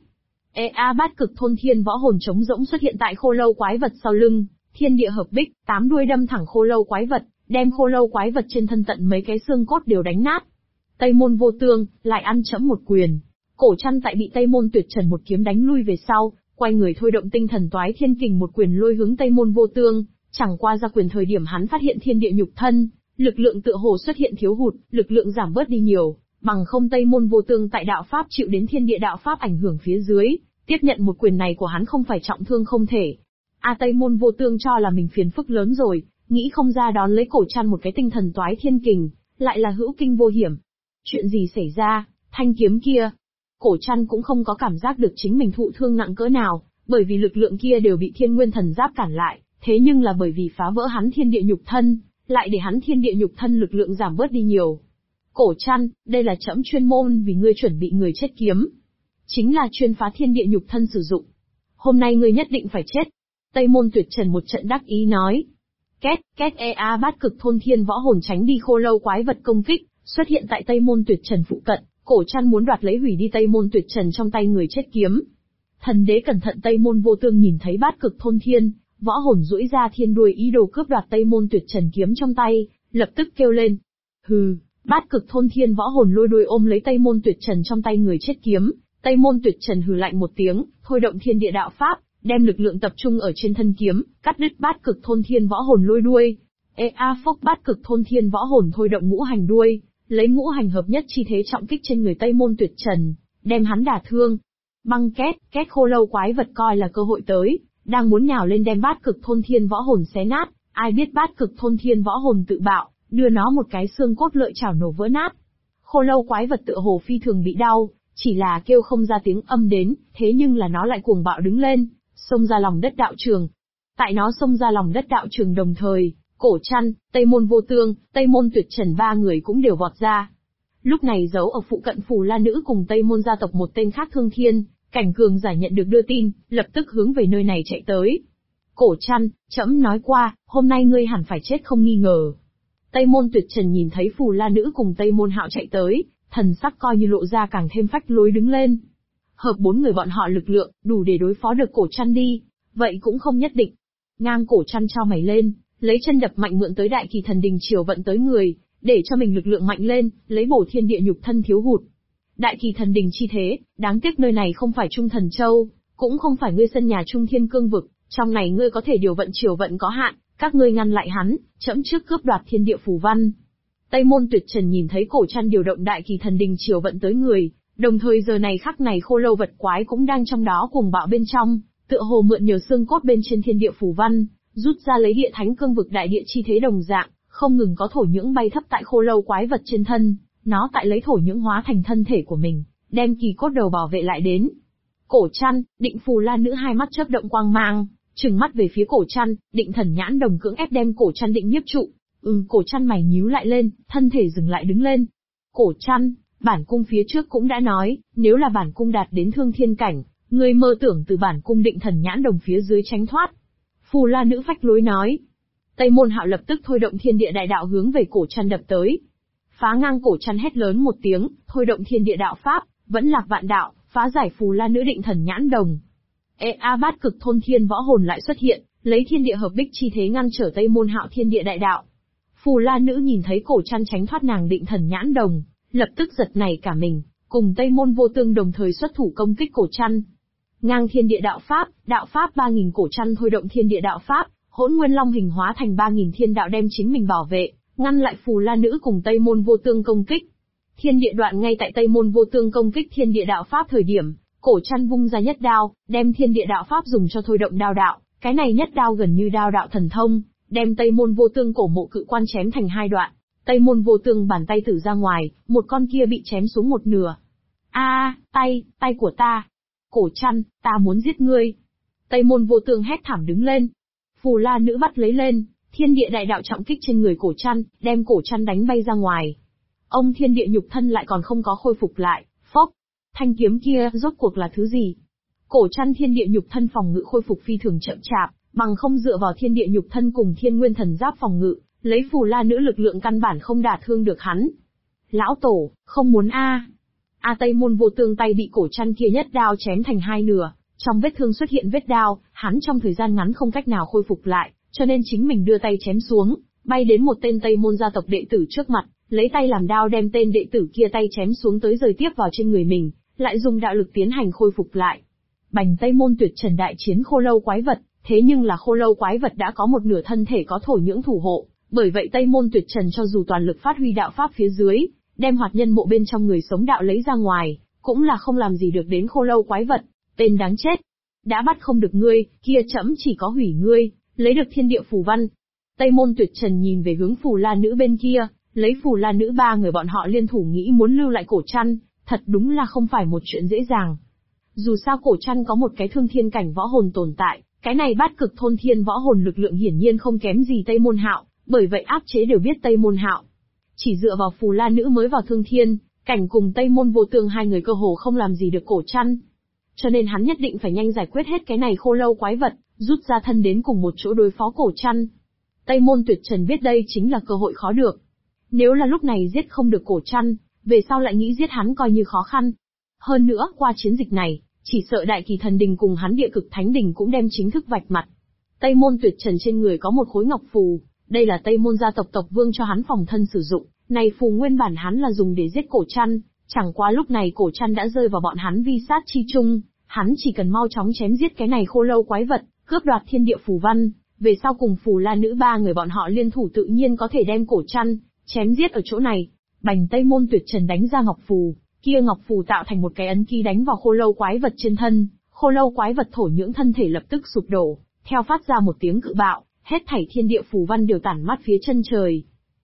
Bát cực thôn thiên võ hồn trống rỗng xuất hiện tại khô lâu quái vật sau lưng, thiên địa hợp bích, 8 đuôi đâm thẳng khô lâu quái vật, đem khô lâu quái vật trên thân tận mấy cái xương cốt đều đánh nát. Tây môn vô tương, lại ăn chẫm một quyền. Cổ chăn tại bị Tây môn tuyệt trần một kiếm đánh lui về sau, quay người thôi động tinh thần toái thiên kình một quyền lôi hướng Tây môn vô tương, chẳng qua ra quyền thời điểm hắn phát hiện thiên địa nhục thân, lực lượng tựa hồ xuất hiện thiếu hụt, lực lượng giảm bớt đi nhiều, bằng không Tây môn vô tương tại đạo pháp chịu đến thiên địa đạo pháp ảnh hưởng phía dưới, tiếp nhận một quyền này của hắn không phải trọng thương không thể. Tây môn vô tương cho là mình phiền phức lớn rồi, nghĩ không ra đón lấy cổ chăn một cái tinh thần toái thiên kình, lại là hữu kinh vô hiểm. Chuyện gì xảy ra, thanh kiếm kia? Cổ chăn cũng không có cảm giác được chính mình thụ thương nặng cỡ nào, bởi vì lực lượng kia đều bị thiên nguyên thần giáp cản lại, thế nhưng là bởi vì phá vỡ hắn thiên địa nhục thân, lại để hắn thiên địa nhục thân lực lượng giảm bớt đi nhiều. Cổ chăn, đây là trẫm chuyên môn vì ngươi chuẩn bị người chết kiếm. Chính là chuyên phá thiên địa nhục thân sử dụng. Hôm nay ngươi nhất định phải chết. Tây môn tuyệt trần một trận đắc ý nói. Két, bát cực thôn thiên võ hồn tránh đi khô lâu quái vật công kích, xuất hiện tại Tây môn tuyệt trần phụ cận, cổ chăn muốn đoạt lấy hủy đi Tây môn tuyệt trần trong tay người chết kiếm. Thần đế cẩn thận Tây môn vô tương nhìn thấy bát cực thôn thiên, võ hồn duỗi ra thiên đuôi ý đồ cướp đoạt Tây môn tuyệt trần kiếm trong tay, lập tức kêu lên. Hừ, bát cực thôn thiên võ hồn lôi đuôi ôm lấy Tây môn tuyệt trần trong tay người chết kiếm, Tây môn tuyệt trần hừ lạnh một tiếng, thôi động thiên địa đạo pháp, đem lực lượng tập trung ở trên thân kiếm, cắt đứt bát cực thôn thiên võ hồn lôi đuôi. Phốc bát cực thôn thiên võ hồn thôi động ngũ hành đuôi, lấy ngũ hành hợp nhất chi thế trọng kích trên người Tây môn tuyệt trần, đem hắn đả thương. Băng két khô lâu quái vật coi là cơ hội tới, đang muốn nhào lên đem bát cực thôn thiên võ hồn xé nát, ai biết bát cực thôn thiên võ hồn tự bạo, đưa nó một cái xương cốt lợi chảo nổ vỡ nát. Khô lâu quái vật tựa hồ phi thường bị đau, chỉ là kêu không ra tiếng âm đến, thế nhưng là nó lại cuồng bạo đứng lên, xông ra lòng đất đạo trường. Tại nó xông ra lòng đất đạo trường đồng thời, cổ chăn, Tây môn vô tương, Tây môn tuyệt trần ba người cũng đều vọt ra. Lúc này giấu ở phụ cận Phù La Nữ cùng Tây môn gia tộc một tên khác Thương Thiên, cảnh cường giả nhận được đưa tin, lập tức hướng về nơi này chạy tới. Cổ chăn, trẫm nói qua, hôm nay ngươi hẳn phải chết không nghi ngờ. Tây môn tuyệt trần nhìn thấy Phù La Nữ cùng Tây môn hạo chạy tới, thần sắc coi như lộ ra càng thêm phách lối đứng lên. Hợp 4 người bọn họ lực lượng, đủ để đối phó được cổ chăn đi, vậy cũng không nhất định. Ngang cổ chăn trao mày lên, lấy chân đập mạnh mượn tới đại kỳ thần đình chiều vận tới người, để cho mình lực lượng mạnh lên, lấy bổ thiên địa nhục thân thiếu hụt. Đại kỳ thần đình chi thế, đáng tiếc nơi này không phải Trung Thần Châu, cũng không phải ngươi sân nhà Trung Thiên Cương vực, trong này ngươi có thể điều vận chiều vận có hạn, các ngươi ngăn lại hắn, trẫm trước cướp đoạt thiên địa phù văn. Tây môn tuyệt trần nhìn thấy cổ chăn điều động đại kỳ thần đình chiều vận tới người, đồng thời giờ này khắc này khô lâu vật quái cũng đang trong đó cuồng bạo bên trong, tựa hồ mượn nhiều xương cốt bên trên thiên địa phù văn, rút ra lấy địa thánh cương vực đại địa chi thế đồng dạng, không ngừng có thổ nhưỡng bay thấp tại khô lâu quái vật trên thân, nó tại lấy thổ nhưỡng hóa thành thân thể của mình, đem kỳ cốt đầu bảo vệ lại đến. Cổ chăn, định Phù La Nữ hai mắt chớp động quang mang, trừng mắt về phía cổ chăn, định thần nhãn đồng cưỡng ép đem cổ chăn định nhiếp trụ. Cổ chăn mày nhíu lại lên, thân thể dừng lại đứng lên. Cổ Trăn, bản cung phía trước cũng đã nói, nếu là bản cung đạt đến thương thiên cảnh, ngươi mơ tưởng từ bản cung định thần nhãn đồng phía dưới tránh thoát. Phù La nữ phách lối nói. Tây Môn Hạo lập tức thôi động thiên địa đại đạo hướng về Cổ Trăn đập tới. Phá ngang Cổ Trăn hét lớn một tiếng, thôi động thiên địa đạo pháp, vẫn lạc vạn đạo, phá giải Phù La nữ định thần nhãn đồng. Bát cực thôn thiên võ hồn lại xuất hiện, lấy thiên địa hợp bích chi thế ngăn trở Tây Môn Hạo thiên địa đại đạo. Phù La nữ nhìn thấy Cổ Trăn tránh thoát nàng định thần nhãn đồng, lập tức giật nảy cả mình, cùng Tây Môn Vô Tương đồng thời xuất thủ công kích Cổ Trăn. Ngang thiên địa đạo pháp 3000 Cổ Trăn thôi động thiên địa đạo pháp, Hỗn Nguyên Long hình hóa thành 3000 thiên đạo đem chính mình bảo vệ, ngăn lại Phù La nữ cùng Tây Môn Vô Tương công kích. Thiên địa đoạn ngay tại Tây Môn Vô Tương công kích thiên địa đạo pháp thời điểm, Cổ Trăn vung ra nhất đao, đem thiên địa đạo pháp dùng cho thôi động đao đạo, cái này nhất đao gần như đao đạo thần thông, đem Tây Môn Vô Tương cổ mộ cự quan chém thành hai đoạn. Tây Môn Vô Tương bàn tay tử ra ngoài, một con kia bị chém xuống một nửa. Tay của ta! Cổ Trăn, ta muốn giết ngươi! Tây Môn Vô Tương hét thảm đứng lên. Phù La nữ bắt lấy lên, thiên địa đại đạo trọng kích trên người Cổ Trăn, đem Cổ Trăn đánh bay ra ngoài. Ông thiên địa nhục thân lại còn không có khôi phục lại, phốc! Thanh kiếm kia rốt cuộc là thứ gì? Cổ Trăn thiên địa nhục thân phòng ngự khôi phục phi thường chậm chạp, bằng không dựa vào thiên địa nhục thân cùng thiên nguyên thần giáp phòng ngự, lấy Phù La nữ lực lượng căn bản không đả thương được hắn. Lão tổ, không muốn Tây Môn Vô Tương tay bị Cổ Trăn kia nhất đao chém thành hai nửa, trong vết thương xuất hiện vết đao, hắn trong thời gian ngắn không cách nào khôi phục lại, cho nên chính mình đưa tay chém xuống, bay đến một tên Tây Môn gia tộc đệ tử trước mặt, lấy tay làm đao đem tên đệ tử kia tay chém xuống tới rời tiếp vào trên người mình, lại dùng đạo lực tiến hành khôi phục lại. Bành Tây Môn Tuyệt Trần đại chiến khô lâu quái vật, thế nhưng là khô lâu quái vật đã có một nửa thân thể có thổ nhưỡng thủ hộ, bởi vậy Tây Môn Tuyệt Trần cho dù toàn lực phát huy đạo pháp phía dưới, đem hoạt nhân mộ bên trong người sống đạo lấy ra ngoài, cũng là không làm gì được đến khô lâu quái vật. Tên đáng chết! Đã bắt không được ngươi, kia trẫm chỉ có hủy ngươi, lấy được thiên địa phù văn. Tây Môn Tuyệt Trần nhìn về hướng Phù La nữ bên kia, lấy Phù La nữ ba người bọn họ liên thủ nghĩ muốn lưu lại Cổ Trăn, thật đúng là không phải một chuyện dễ dàng. Dù sao Cổ Trăn có một cái thương thiên cảnh võ hồn tồn tại, cái này bát cực thôn thiên võ hồn lực lượng hiển nhiên không kém gì Tây Môn Hạo, bởi vậy áp chế đều biết Tây Môn Hạo. Chỉ dựa vào Phù La nữ mới vào thương thiên cảnh cùng Tây Môn Vô Tương hai người cơ hồ không làm gì được Cổ Trăn. Cho nên hắn nhất định phải nhanh giải quyết hết cái này khô lâu quái vật, rút ra thân đến cùng một chỗ đối phó Cổ Trăn. Tây Môn Tuyệt Trần biết đây chính là cơ hội khó được. Nếu là lúc này giết không được Cổ Trăn, về sau lại nghĩ giết hắn coi như khó khăn. Hơn nữa, qua chiến dịch này, chỉ sợ Đại Kỳ Thần Đình cùng hắn Địa Cực Thánh Đình cũng đem chính thức vạch mặt. Tây Môn Tuyệt Trần trên người có một khối ngọc phù, đây là Tây Môn gia tộc tộc vương cho hắn phòng thân sử dụng, này phù nguyên bản hắn là dùng để giết Cổ Trăn, chẳng qua lúc này Cổ Trăn đã rơi vào bọn hắn vi sát chi chung, hắn chỉ cần mau chóng chém giết cái này khô lâu quái vật, cướp đoạt thiên địa phù văn, về sau cùng Phù La nữ ba người bọn họ liên thủ tự nhiên có thể đem Cổ Trăn chém giết ở chỗ này. Bành Tây Môn Tuyệt Trần đánh ra ngọc phù, kia ngọc phù tạo thành một cái ấn ký đánh vào khô lâu quái vật trên thân, khô lâu quái vật thổ nhưỡng thân thể lập tức sụp đổ, theo phát ra một tiếng cự bạo, hết thảy thiên địa phù văn đều tản mát phía chân trời.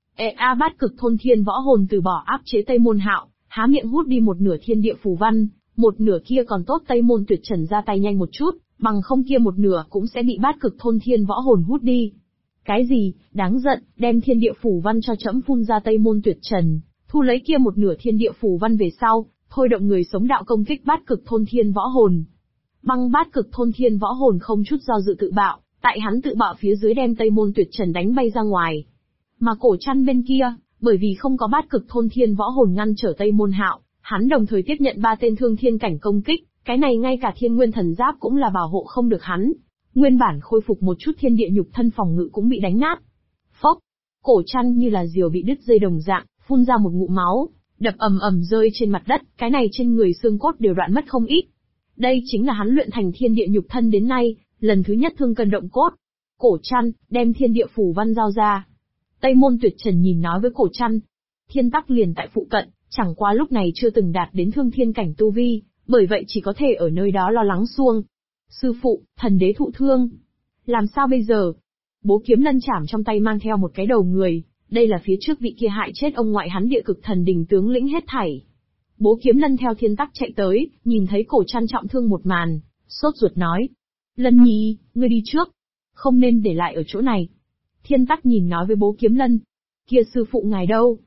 Bát cực thôn thiên võ hồn từ bỏ áp chế Tây Môn Hạo, há miệng hút đi một nửa thiên địa phù văn, một nửa kia còn tốt Tây Môn Tuyệt Trần ra tay nhanh một chút, bằng không kia một nửa cũng sẽ bị bát cực thôn thiên võ hồn hút đi. Cái gì, đáng giận, đem thiên địa phù văn cho trẫm phun ra. Tây Môn Tuyệt Trần thu lấy kia một nửa thiên địa phù văn về sau, thôi động người sống đạo công kích bát cực thôn thiên võ hồn. Băng bát cực thôn thiên võ hồn không chút do dự tự bạo, tại hắn tự bạo phía dưới đem Tây Môn Tuyệt Trần đánh bay ra ngoài. Mà Cổ Trăn bên kia, bởi vì không có bát cực thôn thiên võ hồn ngăn trở Tây Môn Hạo, hắn đồng thời tiếp nhận 3 tên thương thiên cảnh công kích, cái này ngay cả thiên nguyên thần giáp cũng là bảo hộ không được hắn. Nguyên bản khôi phục một chút thiên địa nhục thân phòng ngự cũng bị đánh nát. Phốc, Cổ Trăn như là diều bị đứt dây đồng dạng, phun ra một ngụm máu, đập ầm ầm rơi trên mặt đất, cái này trên người xương cốt đều đoạn mất không ít. Đây chính là hắn luyện thành thiên địa nhục thân đến nay, lần thứ nhất thương cân động cốt. Cổ Trăn, đem thiên địa phù văn giao ra. Tây Môn Tuyệt Trần nhìn nói với Cổ Trăn. Thiên Tắc liền tại phụ cận, chẳng qua lúc này chưa từng đạt đến thương thiên cảnh tu vi, bởi vậy chỉ có thể ở nơi đó lo lắng xuông. Sư phụ, thần đế thụ thương. Làm sao bây giờ? Bố Kiếm Lân chảm trong tay mang theo một cái đầu người, đây là phía trước vị kia hại chết ông ngoại hắn Địa Cực Thần Đình tướng lĩnh hết thảy. Bố Kiếm Lân theo Thiên Tắc chạy tới, nhìn thấy Cổ Trăn trọng thương một màn, sốt ruột nói. Lân nhi, ngươi đi trước. Không nên để lại ở chỗ này. Thiên Tắc nhìn nói với Bố Kiếm Lân. Kia sư phụ ngài đâu?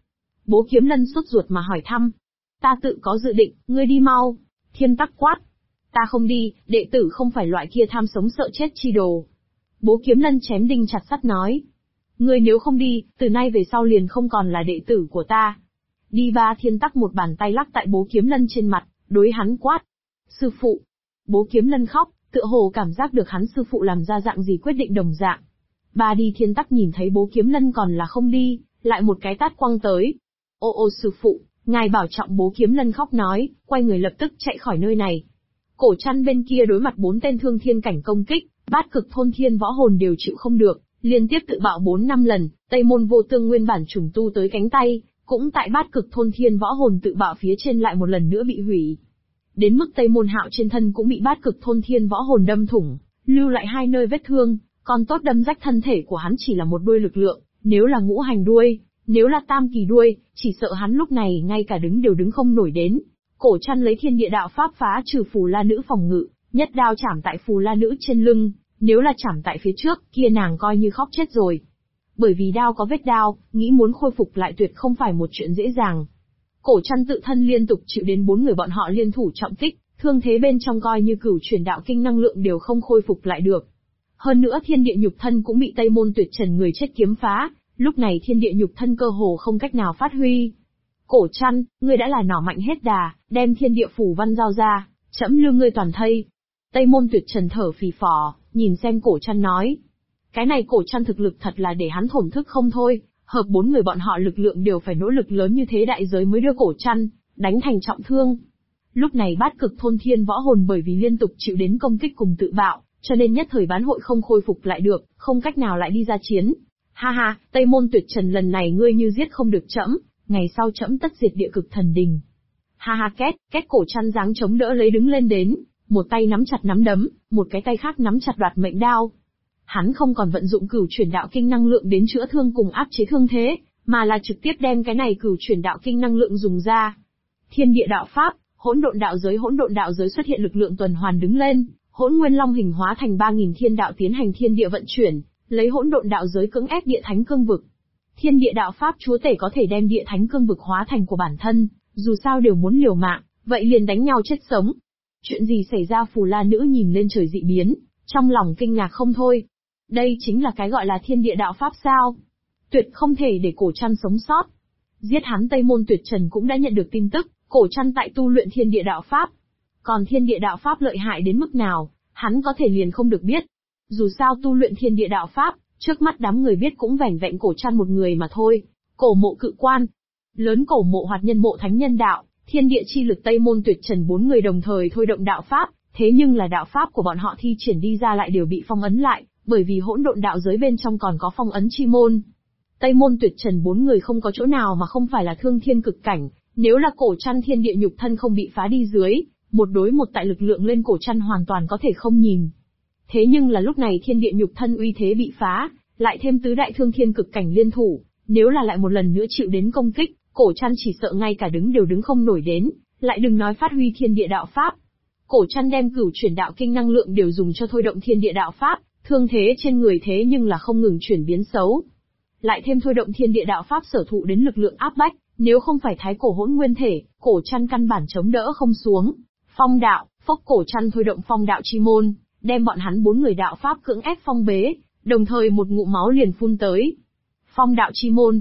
Bố Kiếm Lân sốt ruột mà hỏi thăm. Ta tự có dự định, ngươi đi mau. Thiên Tắc quát. Ta không đi, đệ tử không phải loại kia tham sống sợ chết chi đồ. Bố Kiếm Lân chém đinh chặt sắt nói. Ngươi nếu không đi, từ nay về sau liền không còn là đệ tử của ta. Đi ba. Thiên Tắc một bàn tay lắc tại Bố Kiếm Lân trên mặt, đối hắn quát. Sư phụ. Bố Kiếm Lân khóc, tựa hồ cảm giác được hắn sư phụ làm ra dạng gì quyết định đồng dạng. Ba đi. Thiên Tắc nhìn thấy Bố Kiếm Lân còn là không đi, lại một cái tát quăng tới. Ô sư phụ, ngài bảo trọng. Bố Kiếm Lân khóc nói, quay người lập tức chạy khỏi nơi này. Cổ Trăn bên kia đối mặt 4 tên thương thiên cảnh công kích, Bát Cực Thôn Thiên Võ Hồn đều chịu không được, liên tiếp tự bạo 4-5 lần, Tây Môn Vô Tương nguyên bản trùng tu tới cánh tay, cũng tại Bát Cực Thôn Thiên Võ Hồn tự bạo phía trên lại một lần nữa bị hủy. Đến mức Tây Môn Hạo trên thân cũng bị Bát Cực Thôn Thiên Võ Hồn đâm thủng, lưu lại 2 nơi vết thương, còn tốt đâm rách thân thể của hắn chỉ là một đuôi lực lượng, nếu là ngũ hành đuôi, nếu là tam kỳ đuôi, chỉ sợ hắn lúc này ngay cả đứng đều đứng không nổi đến. Cổ Trăn lấy thiên địa đạo pháp phá trừ Phù La Nữ phòng ngự, nhất đao chảm tại Phù La Nữ trên lưng, nếu là chảm tại phía trước, kia nàng coi như khóc chết rồi. Bởi vì đao có vết đao, nghĩ muốn khôi phục lại tuyệt không phải một chuyện dễ dàng. Cổ Trăn tự thân liên tục chịu đến 4 người bọn họ liên thủ trọng kích, thương thế bên trong coi như cửu truyền đạo kinh năng lượng đều không khôi phục lại được. Hơn nữa thiên địa nhục thân cũng bị Tây Môn Tuyệt Trần người chết kiếm phá, lúc này thiên địa nhục thân cơ hồ không cách nào phát huy. Cổ Trăn, ngươi đã là nỏ mạnh hết đà, đem thiên địa phủ văn giao ra, trẫm lưu ngươi toàn thây. Tây Môn Tuyệt Trần thở phì phò, nhìn xem Cổ Trăn nói. Cái này Cổ Trăn thực lực thật là để hắn thổn thức không thôi, hợp 4 người bọn họ lực lượng đều phải nỗ lực lớn như thế đại giới mới đưa Cổ Trăn đánh thành trọng thương. Lúc này Bát Cực Thôn Thiên Võ Hồn bởi vì liên tục chịu đến công kích cùng tự bạo, cho nên nhất thời bán hội không khôi phục lại được, không cách nào lại đi ra chiến. Ha ha, Tây Môn Tuyệt Trần lần này ngươi như giết không được trẫm, ngày sau trẫm tất diệt địa cực thần đình. Ha ha. Két Cổ Trăn dáng chống đỡ lấy đứng lên đến, một tay nắm chặt nắm đấm, một cái tay khác nắm chặt đoạt mệnh đao. Hắn không còn vận dụng cửu chuyển đạo kinh năng lượng đến chữa thương cùng áp chế thương thế, mà là trực tiếp đem cái này cửu chuyển đạo kinh năng lượng dùng ra. Thiên địa đạo pháp, hỗn độn đạo giới xuất hiện lực lượng tuần hoàn đứng lên, Hỗn Nguyên Long hình hóa thành 3000 thiên đạo tiến hành thiên địa vận chuyển, lấy hỗn độn đạo giới cưỡng ép địa thánh cương vực. Thiên địa đạo pháp chúa tể có thể đem địa thánh cương vực hóa thành của bản thân, dù sao đều muốn liều mạng, vậy liền đánh nhau chết sống. Chuyện gì xảy ra? Phù La Nữ nhìn lên trời dị biến, trong lòng kinh ngạc không thôi. Đây chính là cái gọi là thiên địa đạo pháp sao? Tuyệt không thể để Cổ Trăn sống sót. Giết hắn Tây Môn Tuyệt Trần cũng đã nhận được tin tức, Cổ Trăn tại tu luyện thiên địa đạo pháp. Còn thiên địa đạo pháp lợi hại đến mức nào, hắn có thể liền không được biết. Dù sao tu luyện thiên địa đạo pháp, trước mắt đám người biết cũng vẻn vẹn Cổ Trăn một người mà thôi. Cổ Mộ Cự Quan, Lớn Cổ Mộ Hoạt Nhân Mộ Thánh Nhân Đạo, Thiên Địa Chi Lực Tây Môn Tuyệt Trần 4 người đồng thời thôi động đạo pháp, thế nhưng là đạo pháp của bọn họ thi triển đi ra lại đều bị phong ấn lại, bởi vì hỗn độn đạo giới bên trong còn có phong ấn chi môn. Tây Môn Tuyệt Trần 4 người không có chỗ nào mà không phải là thương thiên cực cảnh, nếu là Cổ Trăn thiên địa nhục thân không bị phá đi dưới, một đối một tại lực lượng lên Cổ Trăn hoàn toàn có thể không nhìn. Thế nhưng là lúc này thiên địa nhục thân uy thế bị phá, lại thêm tứ đại thương thiên cực cảnh liên thủ, nếu là lại một lần nữa chịu đến công kích, Cổ Trăn chỉ sợ ngay cả đứng đều đứng không nổi đến, lại đừng nói phát huy thiên địa đạo pháp. Cổ Trăn đem cửu chuyển đạo kinh năng lượng đều dùng cho thôi động thiên địa đạo pháp, thương thế trên người thế nhưng là không ngừng chuyển biến xấu. Lại thêm thôi động thiên địa đạo pháp sở thụ đến lực lượng áp bách, nếu không phải thái cổ hỗn nguyên thể, Cổ Trăn căn bản chống đỡ không xuống. Phong đạo, phốc Cổ Trăn thôi động phong đạo chi môn, đem bọn hắn 4 người đạo pháp cưỡng ép phong bế, đồng thời một ngụm máu liền phun tới. Phong đạo chi môn,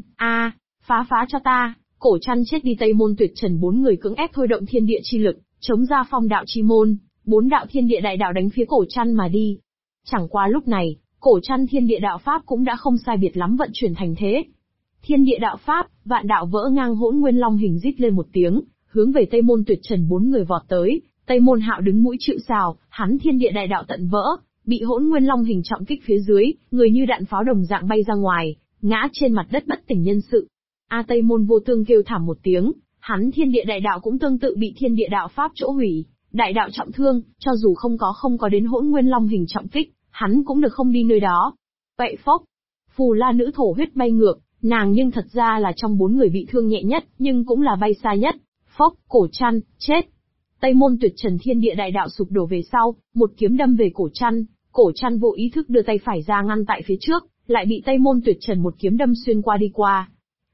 phá cho ta. Cổ Trăn chết đi. Tây Môn Tuyệt Trần 4 người cưỡng ép thôi động thiên địa chi lực, chống ra phong đạo chi môn, 4 đạo thiên địa đại đạo đánh phía Cổ Trăn mà đi. Chẳng qua lúc này, Cổ Trăn thiên địa đạo pháp cũng đã không sai biệt lắm vận chuyển thành thế. Thiên địa đạo pháp, vạn đạo vỡ ngang. Hỗn Nguyên Long hình rít lên một tiếng, hướng về Tây Môn Tuyệt Trần 4 người vọt tới. Tây Môn Hạo đứng mũi chịu sào, hắn thiên địa đại đạo tận vỡ, bị Hỗn Nguyên Long hình trọng kích phía dưới, người như đạn pháo đồng dạng bay ra ngoài, ngã trên mặt đất bất tỉnh nhân sự. Tây Môn Vô Tương kêu thảm một tiếng, hắn thiên địa đại đạo cũng tương tự bị thiên địa đạo pháp chỗ hủy, đại đạo trọng thương, cho dù không có đến Hỗn Nguyên Long hình trọng kích, hắn cũng được không đi nơi đó. Vậy phốc, Phù La Nữ thổ huyết bay ngược, nàng nhưng thật ra là trong 4 người bị thương nhẹ nhất, nhưng cũng là bay xa nhất. Phốc, Cổ Trăn, chết. Tây Môn Tuyệt Trần thiên địa đại đạo sụp đổ về sau, một kiếm đâm về Cổ Trăn vô ý thức đưa tay phải ra ngăn tại phía trước, lại bị Tây Môn Tuyệt Trần một kiếm đâm xuyên qua đi qua.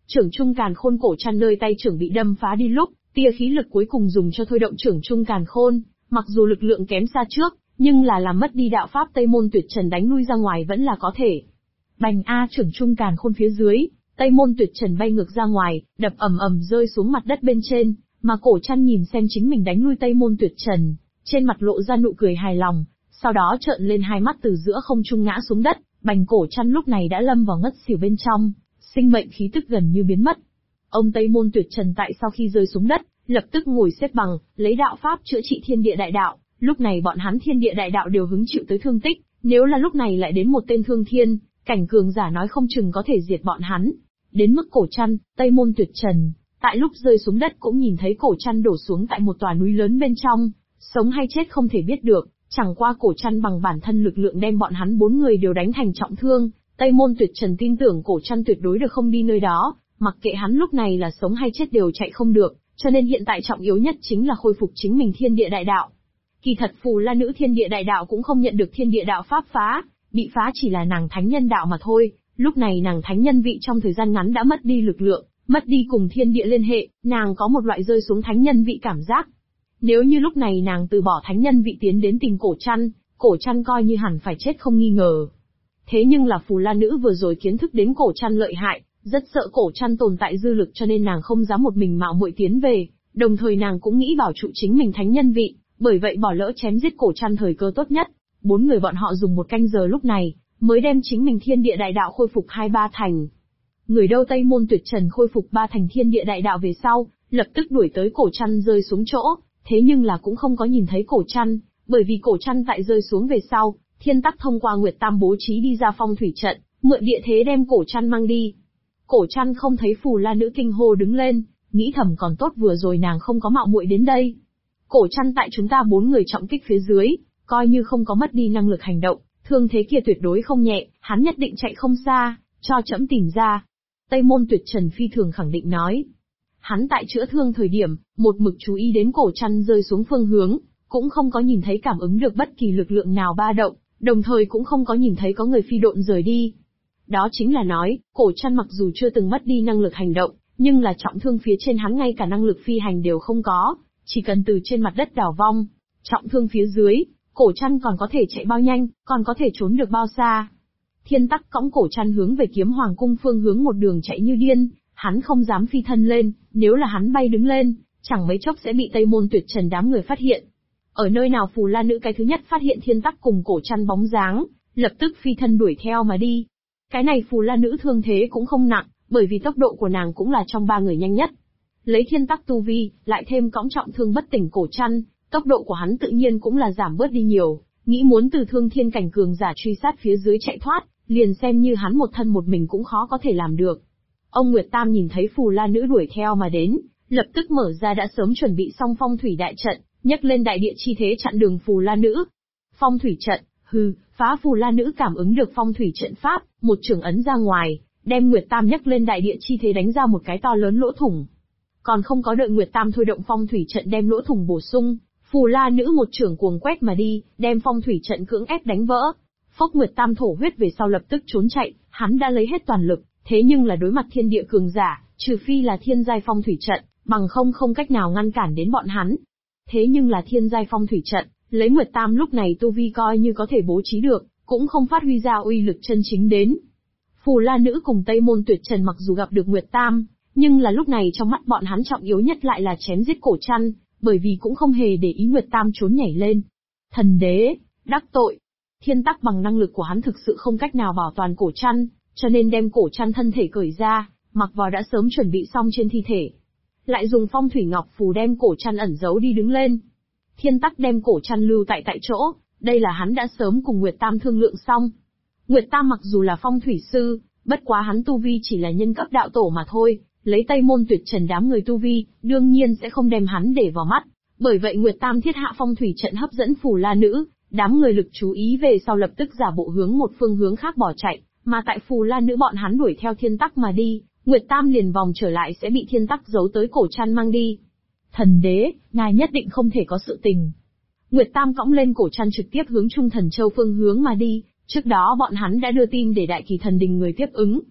trưởng trung càn khôn cổ trăn nơi tay trưởng bị đâm phá đi lúc, tia khí lực cuối cùng dùng cho thôi động trưởng trung càn khôn, mặc dù lực lượng kém xa trước, nhưng là làm mất đi đạo pháp Tây Môn Tuyệt Trần đánh lui ra ngoài vẫn là có thể. Bành a, trưởng trung càn khôn phía dưới, Tây Môn Tuyệt Trần bay ngược ra ngoài, đập ầm ầm rơi xuống mặt đất bên trên, mà cổ trăn nhìn xem chính mình đánh lui Tây Môn Tuyệt Trần, trên mặt lộ ra nụ cười hài lòng, sau đó trợn lên hai mắt từ giữa không trung ngã xuống đất, bành cổ trăn lúc này đã lâm vào ngất xỉu bên trong, sinh mệnh khí tức gần như biến mất. Ông Tây Môn Tuyệt Trần tại sau khi rơi xuống đất, lập tức ngồi xếp bằng, lấy đạo pháp chữa trị thiên địa đại đạo, lúc này bọn hắn thiên địa đại đạo đều hứng chịu tới thương tích, nếu là lúc này lại đến một tên thương thiên, cảnh cường giả nói không chừng có thể diệt bọn hắn. Đến mức cổ trăn, Tây Môn Tuyệt Trần, tại lúc rơi xuống đất cũng nhìn thấy cổ trăn đổ xuống tại một tòa núi lớn bên trong, sống hay chết không thể biết được, chẳng qua cổ trăn bằng bản thân lực lượng đem bọn hắn 4 người đều đánh thành trọng thương, Tây Môn Tuyệt Trần tin tưởng cổ trăn tuyệt đối được không đi nơi đó, mặc kệ hắn lúc này là sống hay chết đều chạy không được, cho nên hiện tại trọng yếu nhất chính là khôi phục chính mình thiên địa đại đạo. Kỳ thật Phù La Nữ thiên địa đại đạo cũng không nhận được thiên địa đạo pháp phá, bị phá chỉ là nàng thánh nhân đạo mà thôi, lúc này nàng thánh nhân vị trong thời gian ngắn đã mất đi lực lượng, mất đi cùng thiên địa liên hệ, nàng có một loại rơi xuống thánh nhân vị cảm giác. Nếu như lúc này nàng từ bỏ thánh nhân vị tiến đến tìm cổ trăn coi như hẳn phải chết không nghi ngờ. Thế nhưng là Phù La Nữ vừa rồi kiến thức đến cổ trăn lợi hại, rất sợ cổ trăn tồn tại dư lực cho nên nàng không dám một mình mạo muội tiến về, đồng thời nàng cũng nghĩ bảo trụ chính mình thánh nhân vị, bởi vậy bỏ lỡ chém giết cổ trăn thời cơ tốt nhất. 4 người bọn họ dùng 1 canh giờ lúc này, mới đem chính mình thiên địa đại đạo khôi phục 2-3 thành. Người đâu Tây Môn Tuyệt Trần khôi phục 3 thành thiên địa đại đạo về sau, lập tức đuổi tới cổ trăn rơi xuống chỗ, thế nhưng là cũng không có nhìn thấy cổ trăn, bởi vì cổ trăn tại rơi xuống về sau, Thiên Tắc thông qua Nguyệt Tam bố trí đi ra phong thủy trận, mượn địa thế đem cổ trăn mang đi. Cổ trăn không thấy Phù La Nữ kinh hô đứng lên, nghĩ thầm còn tốt vừa rồi nàng không có mạo muội đến đây. Cổ trăn tại chúng ta 4 người trọng kích phía dưới, coi như không có mất đi năng lực hành động, thương thế kia tuyệt đối không nhẹ, hắn nhất định chạy không xa, cho trẫm tìm ra. Tây Môn Tuyệt Trần phi thường khẳng định nói. Hắn tại chữa thương thời điểm, một mực chú ý đến cổ trăn rơi xuống phương hướng, cũng không có nhìn thấy cảm ứng được bất kỳ lực lượng nào ba động, đồng thời cũng không có nhìn thấy có người phi độn rời đi. Đó chính là nói, cổ trăn mặc dù chưa từng mất đi năng lực hành động, nhưng là trọng thương phía trên hắn ngay cả năng lực phi hành đều không có, chỉ cần từ trên mặt đất đảo vong. Trọng thương phía dưới, cổ trăn còn có thể chạy bao nhanh, còn có thể trốn được bao xa. Thiên Tắc cõng cổ trăn hướng về Kiếm Hoàng cung phương hướng một đường chạy như điên, hắn không dám phi thân lên, nếu là hắn bay đứng lên, chẳng mấy chốc sẽ bị Tây Môn Tuyệt Trần đám người phát hiện. Ở nơi nào Phù La Nữ cái thứ nhất phát hiện Thiên Tắc cùng cổ trăn bóng dáng, lập tức phi thân đuổi theo mà đi. Cái này Phù La Nữ thương thế cũng không nặng, bởi vì tốc độ của nàng cũng là trong 3 người nhanh nhất. Lấy Thiên Tắc tu vi, lại thêm cõng trọng thương bất tỉnh cổ trăn, tốc độ của hắn tự nhiên cũng là giảm bớt đi nhiều, nghĩ muốn từ thương thiên cảnh cường giả truy sát phía dưới chạy thoát, liền xem như hắn một thân một mình cũng khó có thể làm được. Ông Nguyệt Tam nhìn thấy Phù La Nữ đuổi theo mà đến, lập tức mở ra đã sớm chuẩn bị xong phong thủy đại trận, nhấc lên đại địa chi thế chặn đường Phù La Nữ. Phong thủy trận, phá Phù La Nữ cảm ứng được phong thủy trận pháp, một chưởng ấn ra ngoài, đem Nguyệt Tam nhấc lên đại địa chi thế đánh ra một cái to lớn lỗ thủng. Còn không có đợi Nguyệt Tam thôi động phong thủy trận đem lỗ thủng bổ sung, Phù La Nữ một chưởng cuồng quét mà đi, đem phong thủy trận cưỡng ép đánh vỡ. Phốc Nguyệt Tam thổ huyết về sau lập tức trốn chạy, hắn đã lấy hết toàn lực, thế nhưng là đối mặt thiên địa cường giả, trừ phi là thiên giai phong thủy trận, bằng không cách nào ngăn cản đến bọn hắn. Thế nhưng là thiên giai phong thủy trận, lấy Nguyệt Tam lúc này tu vi coi như có thể bố trí được, cũng không phát huy ra uy lực chân chính đến. Phù La Nữ cùng Tây Môn Tuyệt Trần mặc dù gặp được Nguyệt Tam, nhưng là lúc này trong mắt bọn hắn trọng yếu nhất lại là chém giết cổ trăn, bởi vì cũng không hề để ý Nguyệt Tam trốn nhảy lên. Thần đế, đắc tội. Thiên Tắc bằng năng lực của hắn thực sự không cách nào bảo toàn cổ trăn, cho nên đem cổ trăn thân thể cởi ra, mặc vào đã sớm chuẩn bị xong trên thi thể. Lại dùng phong thủy ngọc phù đem cổ trăn ẩn giấu đi đứng lên. Thiên Tắc đem cổ trăn lưu tại chỗ, đây là hắn đã sớm cùng Nguyệt Tam thương lượng xong. Nguyệt Tam mặc dù là phong thủy sư, bất quá hắn tu vi chỉ là nhân cấp đạo tổ mà thôi, lấy Tây Môn Tuyệt Trần đám người tu vi, đương nhiên sẽ không đem hắn để vào mắt. Bởi vậy Nguyệt Tam thiết hạ phong thủy trận hấp dẫn Phù La Nữ, đám người lực chú ý về sau lập tức giả bộ hướng một phương hướng khác bỏ chạy, mà tại Phù La Nữ bọn hắn đuổi theo Thiên Tắc mà đi, Nguyệt Tam liền vòng trở lại sẽ bị Thiên Tắc giấu tới cổ trăn mang đi. Thần đế, ngài nhất định không thể có sự tình. Nguyệt Tam cõng lên cổ trăn trực tiếp hướng Trung Thần Châu phương hướng mà đi, trước đó bọn hắn đã đưa tin để Đại Kỳ Thần Đình người tiếp ứng.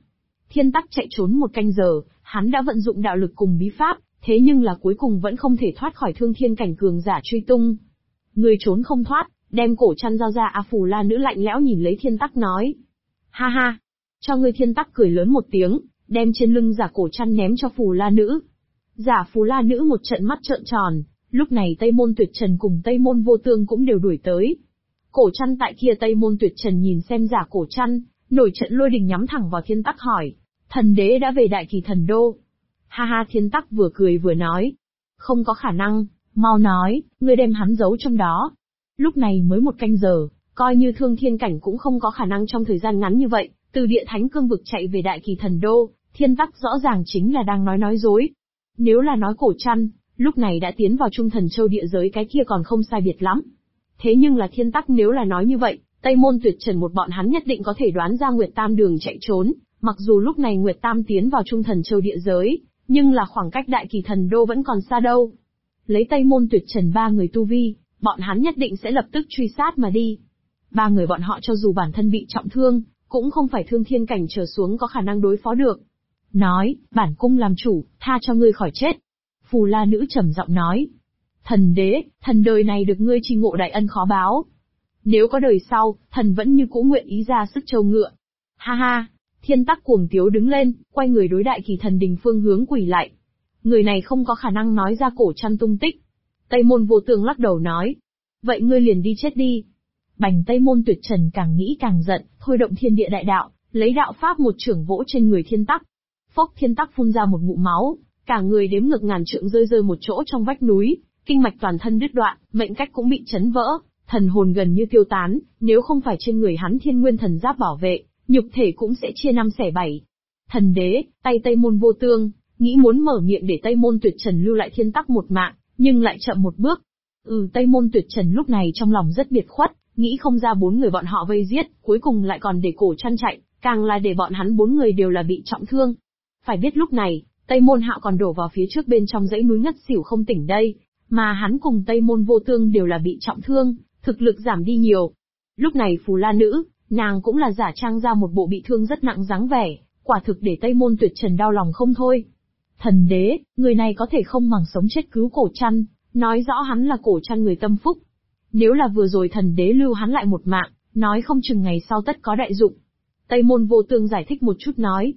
Thiên Tắc chạy trốn một canh giờ, hắn đã vận dụng đạo lực cùng bí pháp, thế nhưng là cuối cùng vẫn không thể thoát khỏi thương thiên cảnh cường giả truy tung. Người trốn không thoát, đem cổ chăn giao ra. Phù La Nữ lạnh lẽo nhìn lấy Thiên Tắc nói. Ha ha, cho ngươi. Thiên Tắc cười lớn một tiếng, đem trên lưng giả cổ chăn ném cho Phù La Nữ. Giả Phù La Nữ một trận mắt trợn tròn, lúc này Tây Môn Tuyệt Trần cùng Tây Môn Vô Tương cũng đều đuổi tới. Cổ chăn tại kia. Tây Môn Tuyệt Trần nhìn xem giả cổ chăn, nổi trận lôi đình nhắm thẳng vào Thiên Tắc hỏi. Thần đế đã về Đại Kỳ Thần Đô. Ha ha. Thiên Tắc vừa cười vừa nói. Không có khả năng, mau nói, ngươi đem hắn giấu trong đó. Lúc này mới một canh giờ, coi như thương thiên cảnh cũng không có khả năng trong thời gian ngắn như vậy, từ địa thánh cương vực chạy về Đại Kỳ Thần Đô. Thiên Tắc rõ ràng chính là đang nói dối. Nếu là nói cổ chăn, lúc này đã tiến vào Trung Thần Châu địa giới, cái kia còn không sai biệt lắm. Thế nhưng là Thiên Tắc nếu là nói như vậy, Tây Môn Tuyệt Trần một bọn hắn nhất định có thể đoán ra Nguyệt Tam đường chạy trốn, mặc dù lúc này Nguyệt Tam tiến vào Trung Thần Châu địa giới, nhưng là khoảng cách Đại Kỳ Thần Đô vẫn còn xa đâu. Lấy Tây Môn Tuyệt Trần ba người tu vi, bọn hắn nhất định sẽ lập tức truy sát mà đi. Ba người bọn họ cho dù bản thân bị trọng thương, cũng không phải thương thiên cảnh trở xuống có khả năng đối phó được. Nói, bản cung làm chủ, tha cho ngươi khỏi chết. Phù La Nữ trầm giọng nói. Thần đế, thần đời này được ngươi tri ngộ đại ân khó báo. Nếu có đời sau, thần vẫn như cũ nguyện ý ra sức trâu ngựa. Ha ha. Thiên Tắc cuồng tiếu đứng lên, quay người đối Đại Kỳ Thần Đình phương hướng quỳ lại. Người này không có khả năng nói ra cổ chăn tung tích. Tây Môn Vô Tương lắc đầu nói. Vậy ngươi liền đi chết đi. Bành. Tây Môn Tuyệt Trần càng nghĩ càng giận, thôi động thiên địa đại đạo, lấy đạo pháp một chưởng vỗ trên người Thiên Tắc. Phốc. Thiên Tắc phun ra một ngụm máu, cả người đếm ngược ngàn trượng rơi một chỗ trong vách núi, kinh mạch toàn thân đứt đoạn, mệnh cách cũng bị chấn vỡ, thần hồn gần như tiêu tán, nếu không phải trên người hắn Thiên Nguyên Thần Giáp bảo vệ, nhục thể cũng sẽ chia năm xẻ bảy. Thần đế, tay Tây Môn Vô Tương, nghĩ muốn mở miệng để Tây Môn Tuyệt Trần lưu lại Thiên Tắc một mạng, nhưng lại chậm một bước. Tây Môn Tuyệt Trần lúc này trong lòng rất biệt khuất, nghĩ không ra bốn người bọn họ vây giết, cuối cùng lại còn để cổ chăn chạy, càng là để bọn hắn bốn người đều là bị trọng thương. Phải biết lúc này, Tây Môn Hạo còn đổ vào phía trước bên trong dãy núi ngất xỉu không tỉnh đây, mà hắn cùng Tây Môn Vô Tương đều là bị trọng thương, thực lực giảm đi nhiều. Lúc này Phù La Nữ, nàng cũng là giả trang ra một bộ bị thương rất nặng dáng vẻ, quả thực để Tây Môn Tuyệt Trần đau lòng không thôi. Thần đế, người này có thể không màng sống chết cứu cổ chăn, nói rõ hắn là cổ chăn người tâm phúc. Nếu là vừa rồi thần đế lưu hắn lại một mạng, nói không chừng ngày sau tất có đại dụng. Tây Môn Vô Tương giải thích một chút nói.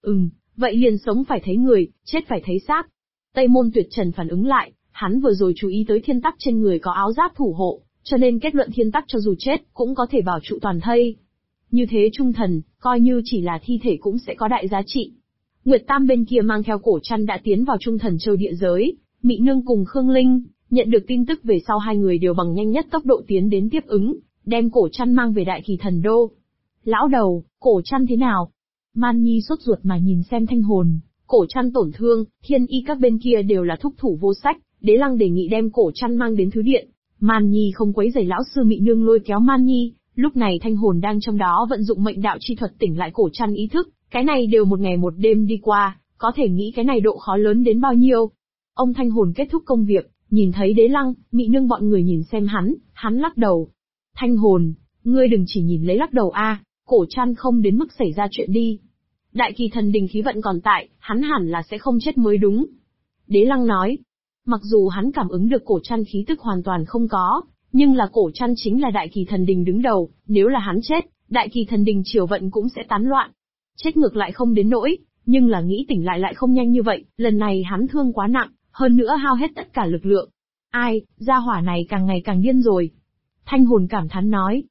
Vậy liền sống phải thấy người, chết phải thấy xác. Tây Môn Tuyệt Trần phản ứng lại, hắn vừa rồi chú ý tới Thiên Tắc trên người có áo giáp thủ hộ, cho nên kết luận Thiên Tắc cho dù chết, cũng có thể bảo trụ toàn thây. Như thế trung thần, coi như chỉ là thi thể cũng sẽ có đại giá trị. Nguyệt Tam bên kia mang theo cổ chăn đã tiến vào Trung Thần Châu địa giới, Mị Nương cùng Khương Linh, nhận được tin tức về sau hai người đều bằng nhanh nhất tốc độ tiến đến tiếp ứng, đem cổ chăn mang về Đại Kỳ Thần Đô. Lão đầu, cổ chăn thế nào? Man Nhi sốt ruột mà nhìn xem Thanh Hồn, cổ chăn tổn thương, Thiên Y các bên kia đều là thúc thủ vô sách, Đế Lăng đề nghị đem cổ chăn mang đến Thứ Điện. Man Nhi không quấy rầy lão sư. Mị Nương lôi kéo Man Nhi, lúc này Thanh Hồn đang trong đó vận dụng mệnh đạo chi thuật tỉnh lại cổ chăn ý thức, cái này đều một ngày một đêm đi qua, có thể nghĩ cái này độ khó lớn đến bao nhiêu. Ông Thanh Hồn kết thúc công việc, nhìn thấy Đế Lăng, Mị Nương bọn người nhìn xem hắn lắc đầu. Thanh Hồn, ngươi đừng chỉ nhìn lấy lắc đầu a, cổ chăn không đến mức xảy ra chuyện đi. Đại Kỳ Thần Đình khí vận còn tại, hắn hẳn là sẽ không chết mới đúng. Đế Lăng nói, mặc dù hắn cảm ứng được cổ chăn khí tức hoàn toàn không có, nhưng là cổ chăn chính là Đại Kỳ Thần Đình đứng đầu, nếu là hắn chết, Đại Kỳ Thần Đình triều vận cũng sẽ tán loạn. Chết ngược lại không đến nỗi, nhưng là nghĩ tỉnh lại không nhanh như vậy, lần này hắn thương quá nặng, hơn nữa hao hết tất cả lực lượng. Ai, gia hỏa này càng ngày càng điên rồi. Thanh Hồn cảm thán nói,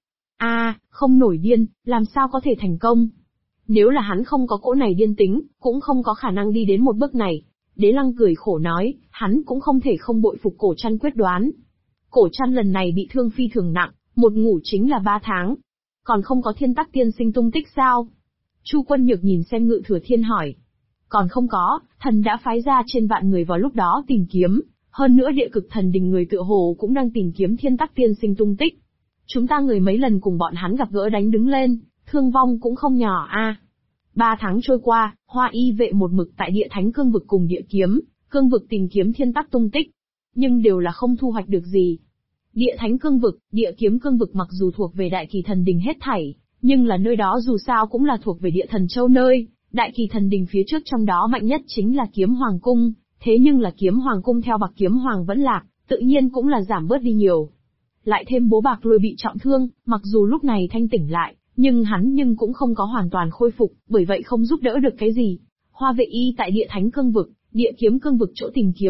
không nổi điên, làm sao có thể thành công. Nếu là hắn không có cỗ này điên tính, cũng không có khả năng đi đến một bước này. Đế Lăng cười khổ nói, hắn cũng không thể không bội phục cổ chăn quyết đoán. Cổ chăn lần này bị thương phi thường nặng, một ngủ chính là 3 tháng. Còn không có Thiên Tắc tiên sinh tung tích sao? Chu Quân Nhược nhìn xem Ngự Thừa Thiên hỏi. Còn không có, thần đã phái ra trên vạn người vào lúc đó tìm kiếm, hơn nữa Địa Cực Thần Đình người tựa hồ cũng đang tìm kiếm Thiên Tắc tiên sinh tung tích. Chúng ta người mấy lần cùng bọn hắn gặp gỡ đánh đứng lên, thương vong cũng không nhỏ a. 3 tháng trôi qua, Hoa Y vệ một mực tại Địa Thánh cương vực cùng Địa Kiếm cương vực tìm kiếm Thiên Tắc tung tích, nhưng đều là không thu hoạch được gì. Địa Thánh cương vực, Địa Kiếm cương vực mặc dù thuộc về Đại Kỳ Thần Đình hết thảy, nhưng là nơi đó dù sao cũng là thuộc về Địa Thần Châu nơi, Đại Kỳ Thần Đình phía trước trong đó mạnh nhất chính là Kiếm Hoàng Cung, thế nhưng là Kiếm Hoàng Cung theo Bạc Kiếm Hoàng vẫn lạc, tự nhiên cũng là giảm bớt đi nhiều. Lại thêm bố Bạc Lôi bị trọng thương, mặc dù lúc này thanh tỉnh lại, nhưng hắn cũng không có hoàn toàn khôi phục, bởi vậy không giúp đỡ được cái gì. Hoa Vệ Y tại Địa Thánh Cương Vực, Địa Kiếm Cương Vực chỗ tìm kiếm